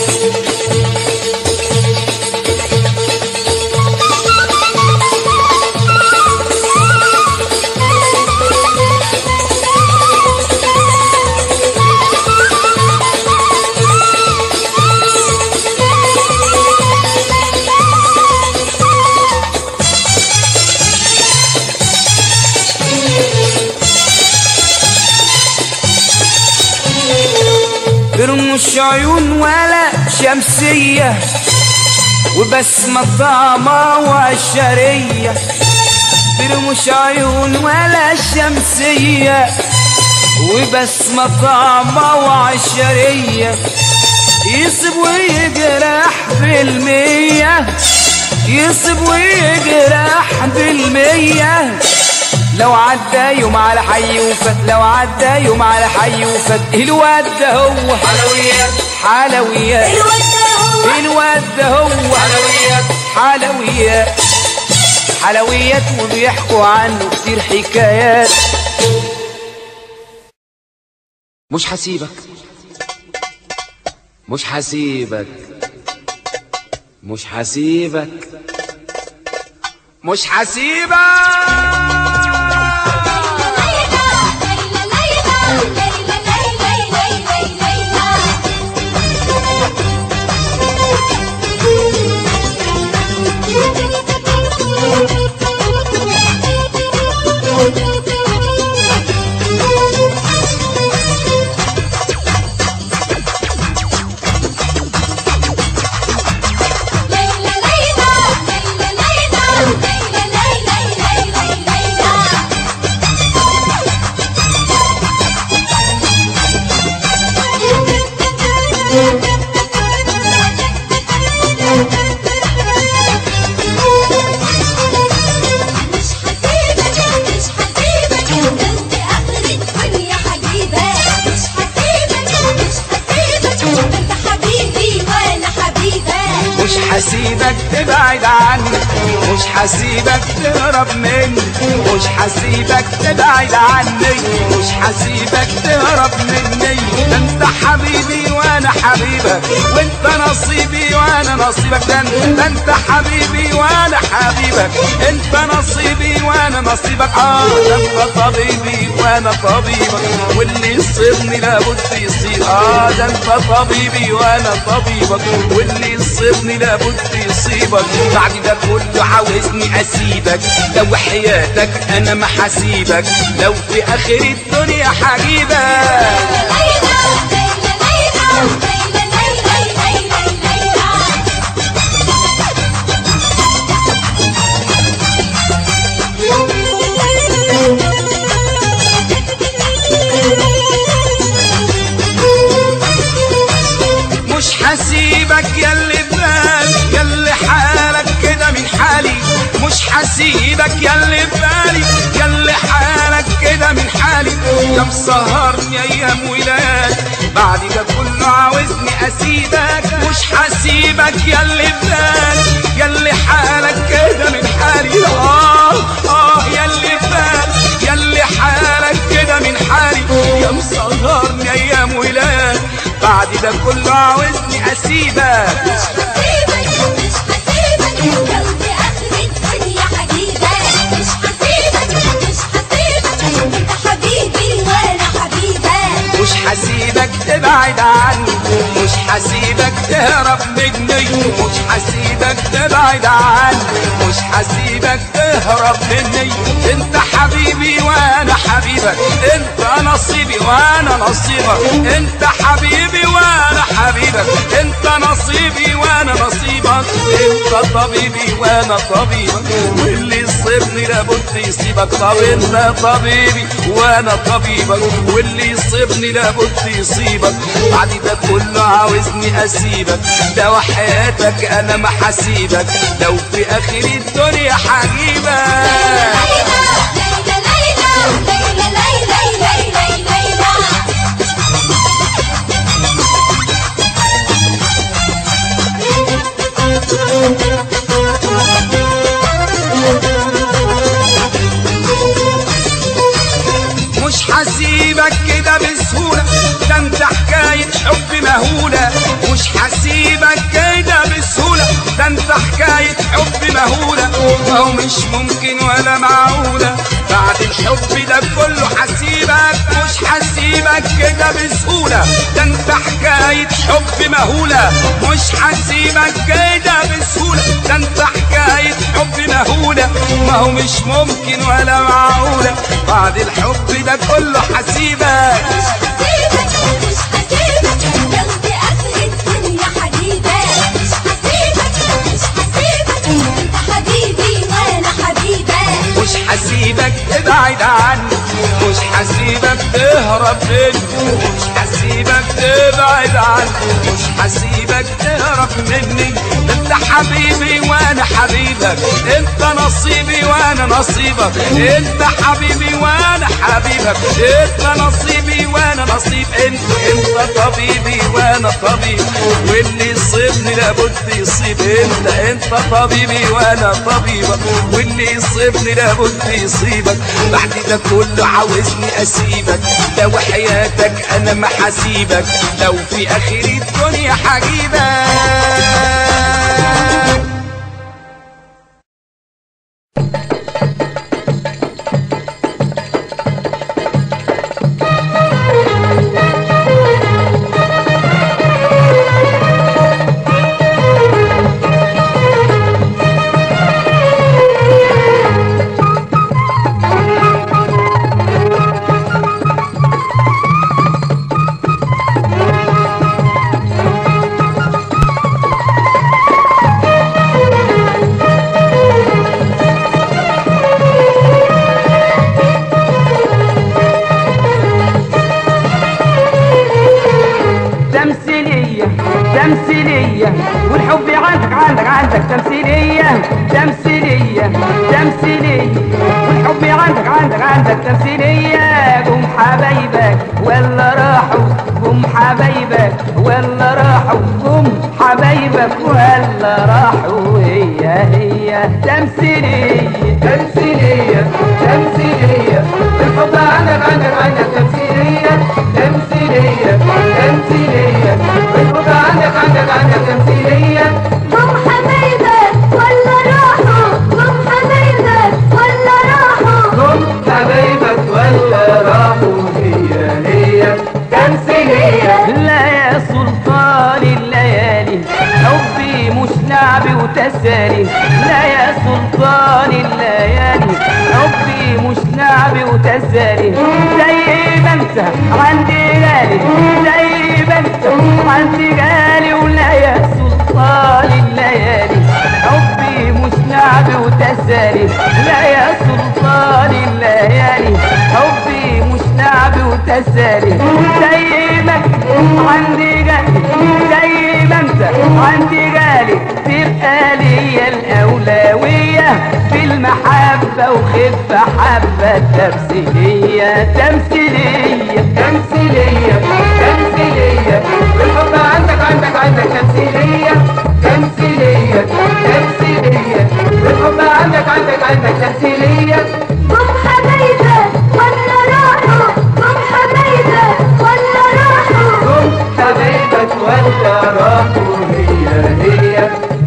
برمش عيون ولا شمسية وبسمة طعمة وعشرية برمش عيون ولا شمسية وبسمة طعمة وعشرية يصب ويجرح بالمية يصب ويجرح بالمية لو عدى يوم على حي وفات لو عدى يوم على حي وفات الواد ده هو حلويات حلويات الواد ده هو الواد ده هو حلويات حلويات حلويات وبيحكوا عنه كتير حكايات مش هسيبك مش هسيبك مش هسيبك مش هسيبك حسيبك تبعد عني مش حسيبك تهرب مني مش حسيبك تبعد عني مش حسيبك تهرب مني ده انت حبيبي وانا حبيبك وانت نصيبي وانا نصيبك ده انت, ده انت حبيبي وانا حبيبك انت نصيبي وانا نصيبك اه ده انت طبيبي وانا طبيبك واللي يصيبني لابد يصيب اه ده انت طبيبي وانا طبيبك واللي يصيبني لابد يصيبك بعد ده كله عاوزني اسيبك لو حياتك انا ما حسيبك لو في اخر الدنيا حجيبك مش حسيبك ياللي ببالي ياللي حالك كده من حالي مش حسيبك ياللي ببالي ياللي حالك كده من حالي يا مسهرني ايام وليالي بعد ده كله عاوزني اسيبك مش حسيبك ياللي ببالي ياللي حالك كده من حالي اه اه ياللي ببالي ياللي حالك كده من حالي يا مسهرني ايام وليالي بعد ده كله عاوزني اسيبك مش هسيبك مش هسيبك لو في اخر الدنيا حبيبك مش هسيبك مش هسيبك انت حبيبي وانا حبيبك مش حسيبك تبعد عني مش حسيبك تهرب مني مش حسيبك تبعد عني مش حسيبك تهرب مني انت حبيبي وانا حبيبك، انت نصيبي وانا نصيبك، انت حبيبي وانا حبيبك، انت نصيبي وانا نصيبك، انت طبيبي وانا طبيبك، واللي يصيبني لابد يصيبك. طب انت طبيبي وانا طبيبك، واللي يصيبني لابد يصيبك. بعد ده كله عاوزني اسيبك، ده وحياتك انا ما حسيبك، لو في اخر الدنيا حجيبك. مش حسيبك كده بسهولة، ده انت حكاية حب مهولة. مش حسيبك كده بسهولة، ده انت حكاية حب مهولة. وهو مش ممكن ولا معقولة بعد الحب ده كله حسيبك. مش حسيبك كده بسهولة، ده انت حكاية حب مهولة. مش حسيبك كده بسهولة، ده انت حكاية حب مهولة. ما هو مش ممكن ولا معقولة بعد الحب ده كله حسيبك. مش هسيبك مش هسيبك لو في آخر الدنيا حبيبك. مش هسيبك مش هسيبك انت حبيبي وانا حبيبك. مش حسيبك ابعد عني، مش حسيبك تهرب مني، مش حسيبك تبعد عني، مش حسيبك تهرب مني. انت حبيبي وانا حبيبك، انت نصيبي وانا نصيبك، انت حبيبي وانا حبيبك، انت نصيبي وانا نصيب. انت انت طبيبي وانا طبيب، واللي يصيبني لابد يصيب. انت انت طبيبي وانا طبيبك، واللي يصيبني لابد يصيبك. بعد ده كله عاوزني اسيبك، لو حياتك انا ما حسيبك، لو في اخر الدنيا حجيبك. تمثيلية والحب عندك عندك عندك تمثيلية تمثيلية تمثيلية والحب عندك عندك عندك تمثيلية. قوم حبايبك ولا راحوا، قوم حبايبك ولا راحوا، قوم حبايبك ولا راحوا. هي هي تمثيلية تمثيلية تمثيلية الحب عندك عندك عندك تمثيلية تمثيلية تمثيلية الحب عندك عندك عندك تمثيلية. قوم حبايبك ولا راحوا، قوم حبايبك ولا راحوا، قوم حبايبك ولا راحوا. هي هي تمثيلية. لا يا سلطان الليالي حبي مش لعب وتسالي، لا يا سلطان الليالي حبي مش لعب وتسالي. زي ما انت عندي غالي، زي ما انت عندي غالي. ولا يا سلطان الليالي حبي مش لعب وتسالي، لا يا سلطان الليالي حبي مش لعب وتسالي. زي ما انت عندي غالي، زي ما انت عندي غالي، تبقى ليا الأولوية في المحبة وخف حبة. تمثيلية تمثيلية تمثيلية تمثيلية الحب عندك عندك عندك تمثيلية تمثيلية تمثيلية الحب عندك عندك عندك تمثيلية. قوم حبايبك ولا راحوا، قوم حبايبك ولا راحوا، قوم حبايبك ولا راحوا. هي هي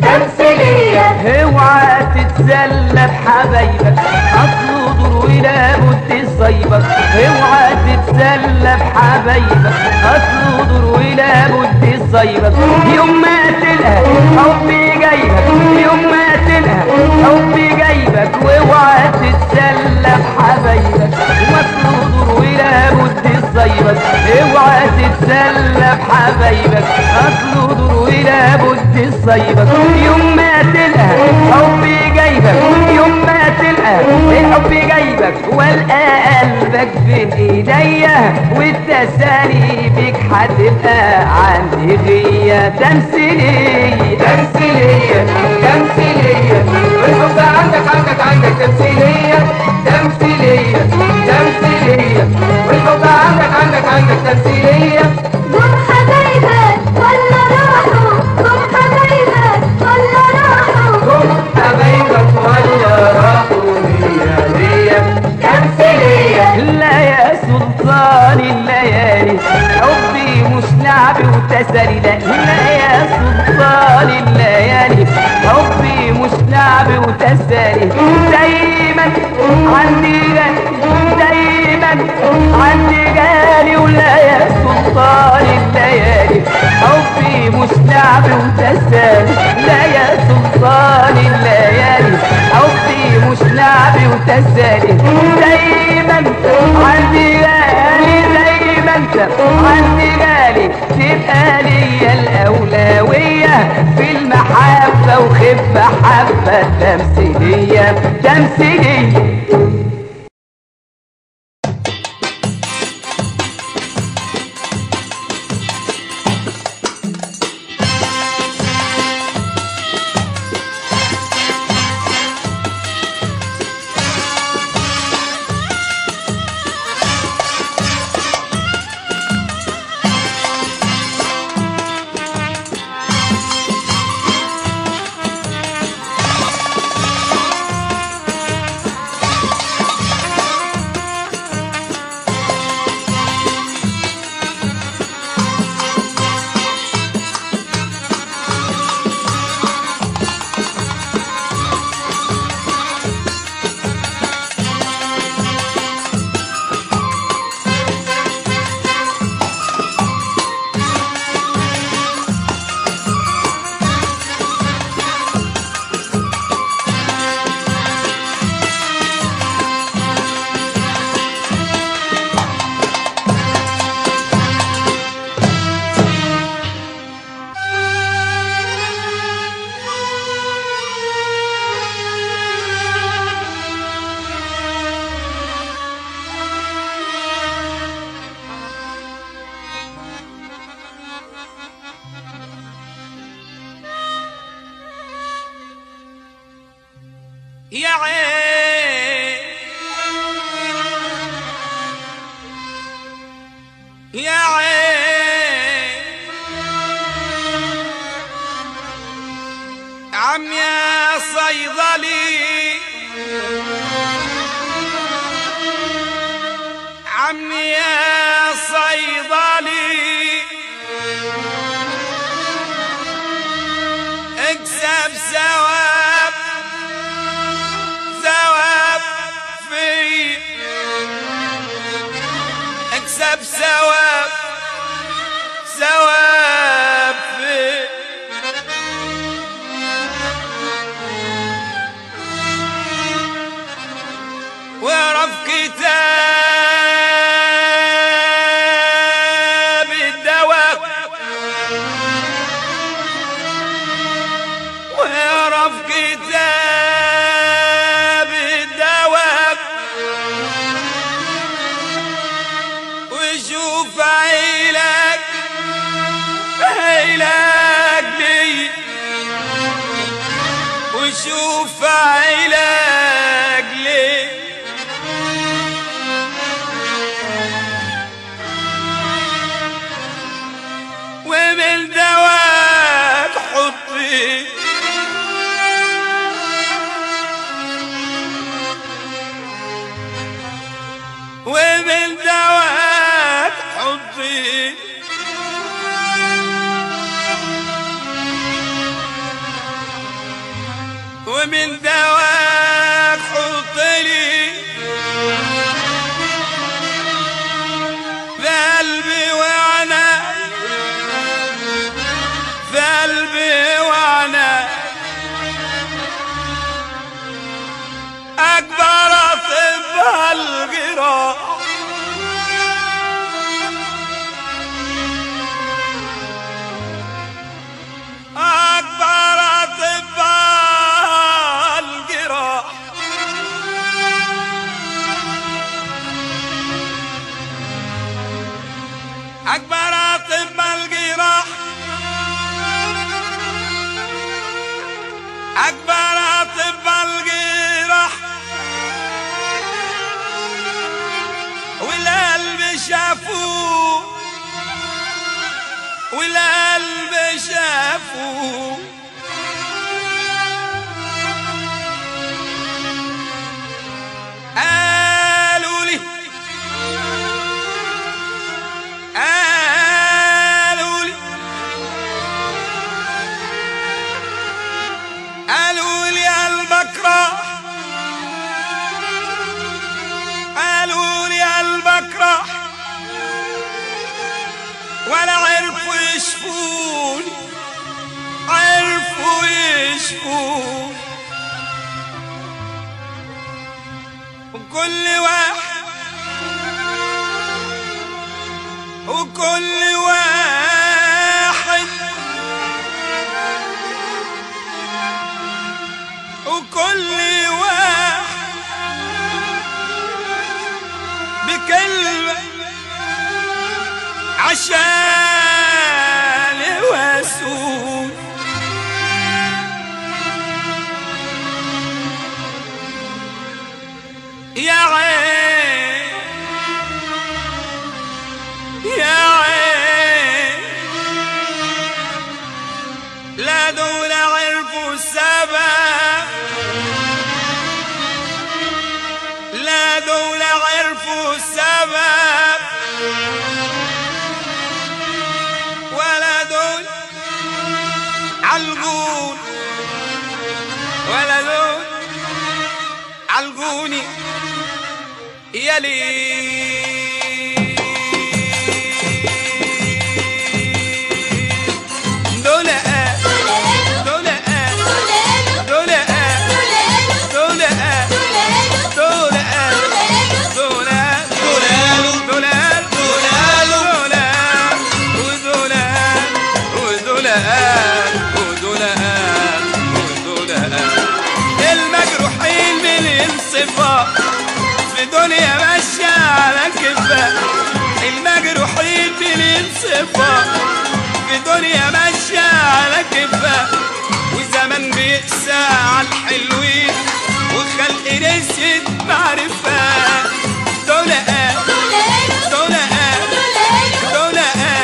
تمثيلية. اوعى تتسلى بحبايبك، اصله دور ولا بد يصيبك. اوعى تتسلى بحبايبك، اصله دور ولا بد يصيبك. يوم ما تلقى حبي جايبك، يوم ما تلقى حبي جايبك. واوعى تتسلى بحبايبك مصلوب ولا بد تصيبك اوعى تتسلى بحبايبك اصله دور ولا بد تصيبك يوم ما تلقى حبي جايبك يوم ما تلقى الحب جايبك والقى قلبك بين ايديا والتسالي بيك هتبقى عندي غية تمثيلية تمثيلية تمثيلية والحب عندك عندك عندك تمثيلية تمثيلية تمثيلية والحب عندك عندك عندك تمثيلية قوم حبايبك ولا راحوا قوم حبايبك ولا راحوا قوم حبايبك ولا راحوا هي هي تمثيلية لا يا سلطان الليالي حبي مش لعب وتسالي لا لا يا سلطان الليالي حبي مش لعب وتسالي دايما عندي غالي دايما عندي غالي ولا يا سلطان الليالي حبي مش لعب وتسالي لا يا سلطان الليالي حبي مش لعب وتسالي دايما عندي غالي دايما انت عندي غالي تبقى ليا الاولويه في المحبه وخف حبه تمثيليه تمثيليه يا عين يا عين عم يا صيدلي عم يا صيدلي اكسب ثواب ثواب في اكسب ثواب ثواب في واعرف كتاب الدواء واعرف كتاب الدواء وشوف عيلك عيلك لي وشوف عيلك لي ومن دواك حطي ومن دواك حطي ومن دواك حطلي في قلبي وانا في قلبي وانا اكبر اطباء شافوه والقلب شافوه قالوا لي قالوا لي قالوا لي قلبك راح قالوا لي قلبك راح ولا عرفوا يشفوني عرفوا يشفوني وكل واحد وكل واحد وكل واحد بكلمة عشان يواسون يا عين يا عين لا دول عرفوا السبب لا دول عرفوا السبب ولا دول علقون ولا دول علقوني يا ليل دول دول دول دول المجروحين بالانصفاء في دنيا ماشية على كفة المجروحين بالانصفاء في دنيا ماشية على كفة وزمن بيقسى على الحلوين وخلق نسيت معرفة دول دول دول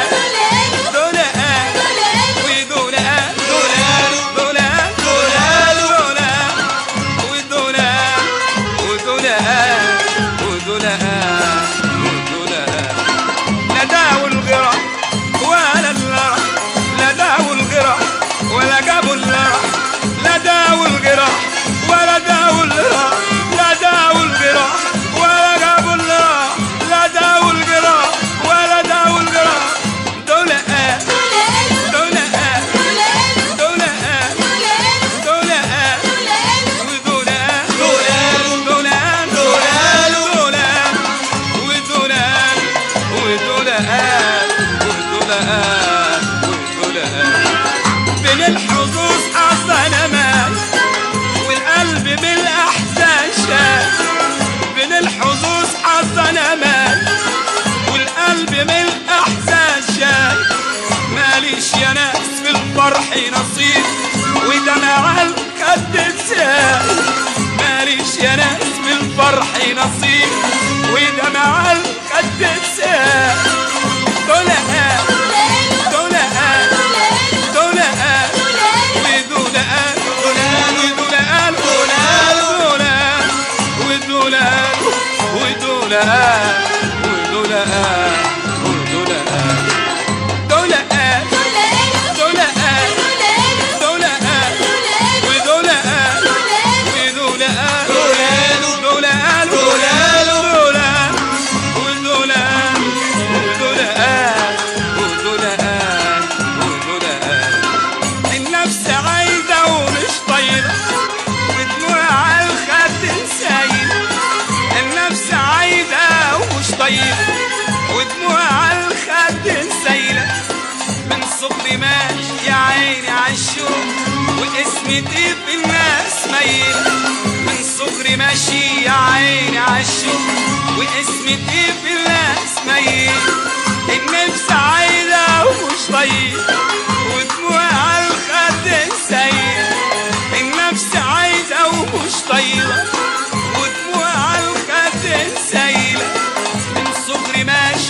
بين الحظوظ أصلا ماي والقلب بالأحزان شاي بين الحظوظ أصلا ماي والقلب بالأحزان شاي ماليش يا ناس في الفرح نصيب ودمع الخد ساي ماليش يا ناس في الفرح نصيب ودمع الخد ساي دول النفس عايزة ومش طايلة ودموع على الخد سايلة النفس عايزة ومش طايلة ودموع على الخد سايلة من صغري ماشي يا عيني عالشوق واسمتي في الناس ميلة من صغري ماشي يا عيني عالشوق واسمتي في الناس ميلة النفس عايزة ومش طايلة ودموع على الخد سايلة النفس عايزة ومش طايلة ودموع على الخد سايلة من صغري ماشي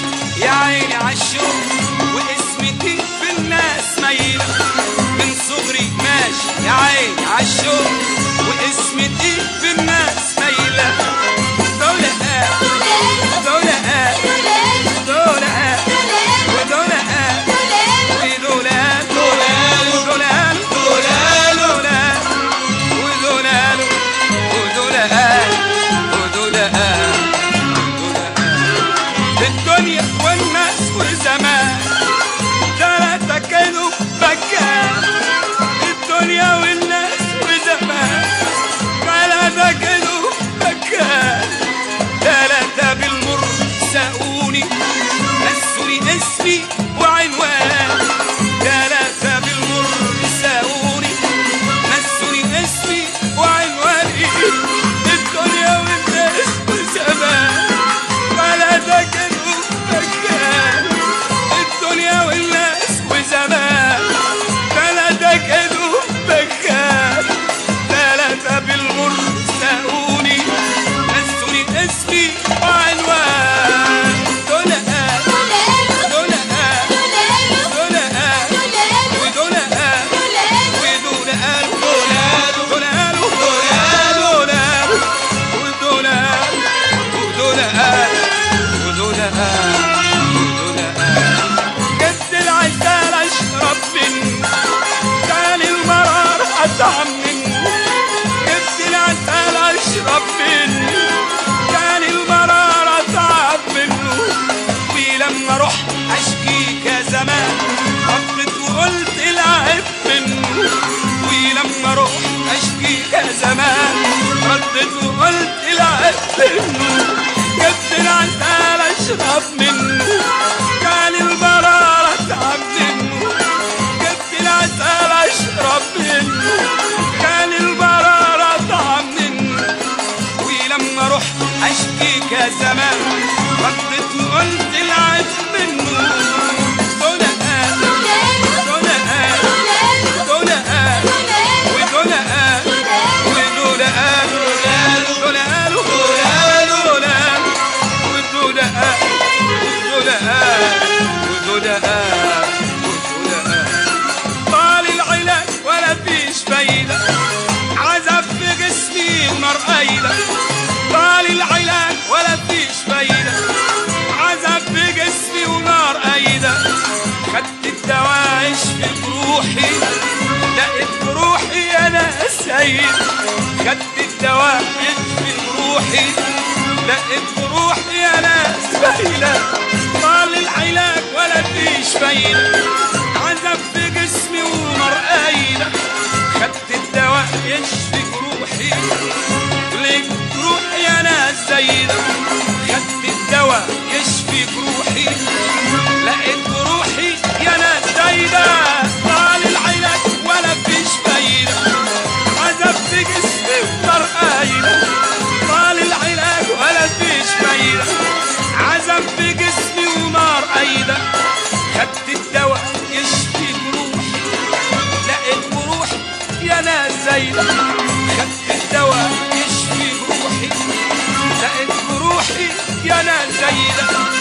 ردت وقلت العب منه، جبت العسل اشرب منه، كان البرارة اتعب منه، جبت العسل اشرب منه، كان البرارة اتعب منه. ولما رحت اشكيك يا زمان ردت وقلت العب منه، دول قال دول قال دول قال ودول قال ودول قال دول قالوا دول قال ودول قال ودول قال ودول قال ودول قال. طال العلاج ولا فيش فايدة، عذب في جسمي ونار قايلة. طال العلاج ولا فيش فايدة، عذب في جسمي ونار قايدة. خدت الدواء يشفي جروحي، لقيت جروحي انا سيد. خدت الدواء يشفي جروحي، لقيت جروحي انا سيدة. طال العلاج ولا فيش فايدة، عذب في جسمي ونار قايدة. خدت الدواء يشفي جروحي، لقيت جروحي انا سيدة. خدت الدواء يشفي جروحي، لقيت جروحي يا ناس سيدة. طال العلاج ولا فيش فايدة، عذب في جسمي ونار قايدة. طال العلاج ولا فيش فايدة، عذب في جسمي ونار قايدة. خدت الدواء يشفي جروحي، لقيت جروحي يا ناس سيدة. خدت الدواء يشفي جروحي، لقيت جروحي يا ناس سيدة.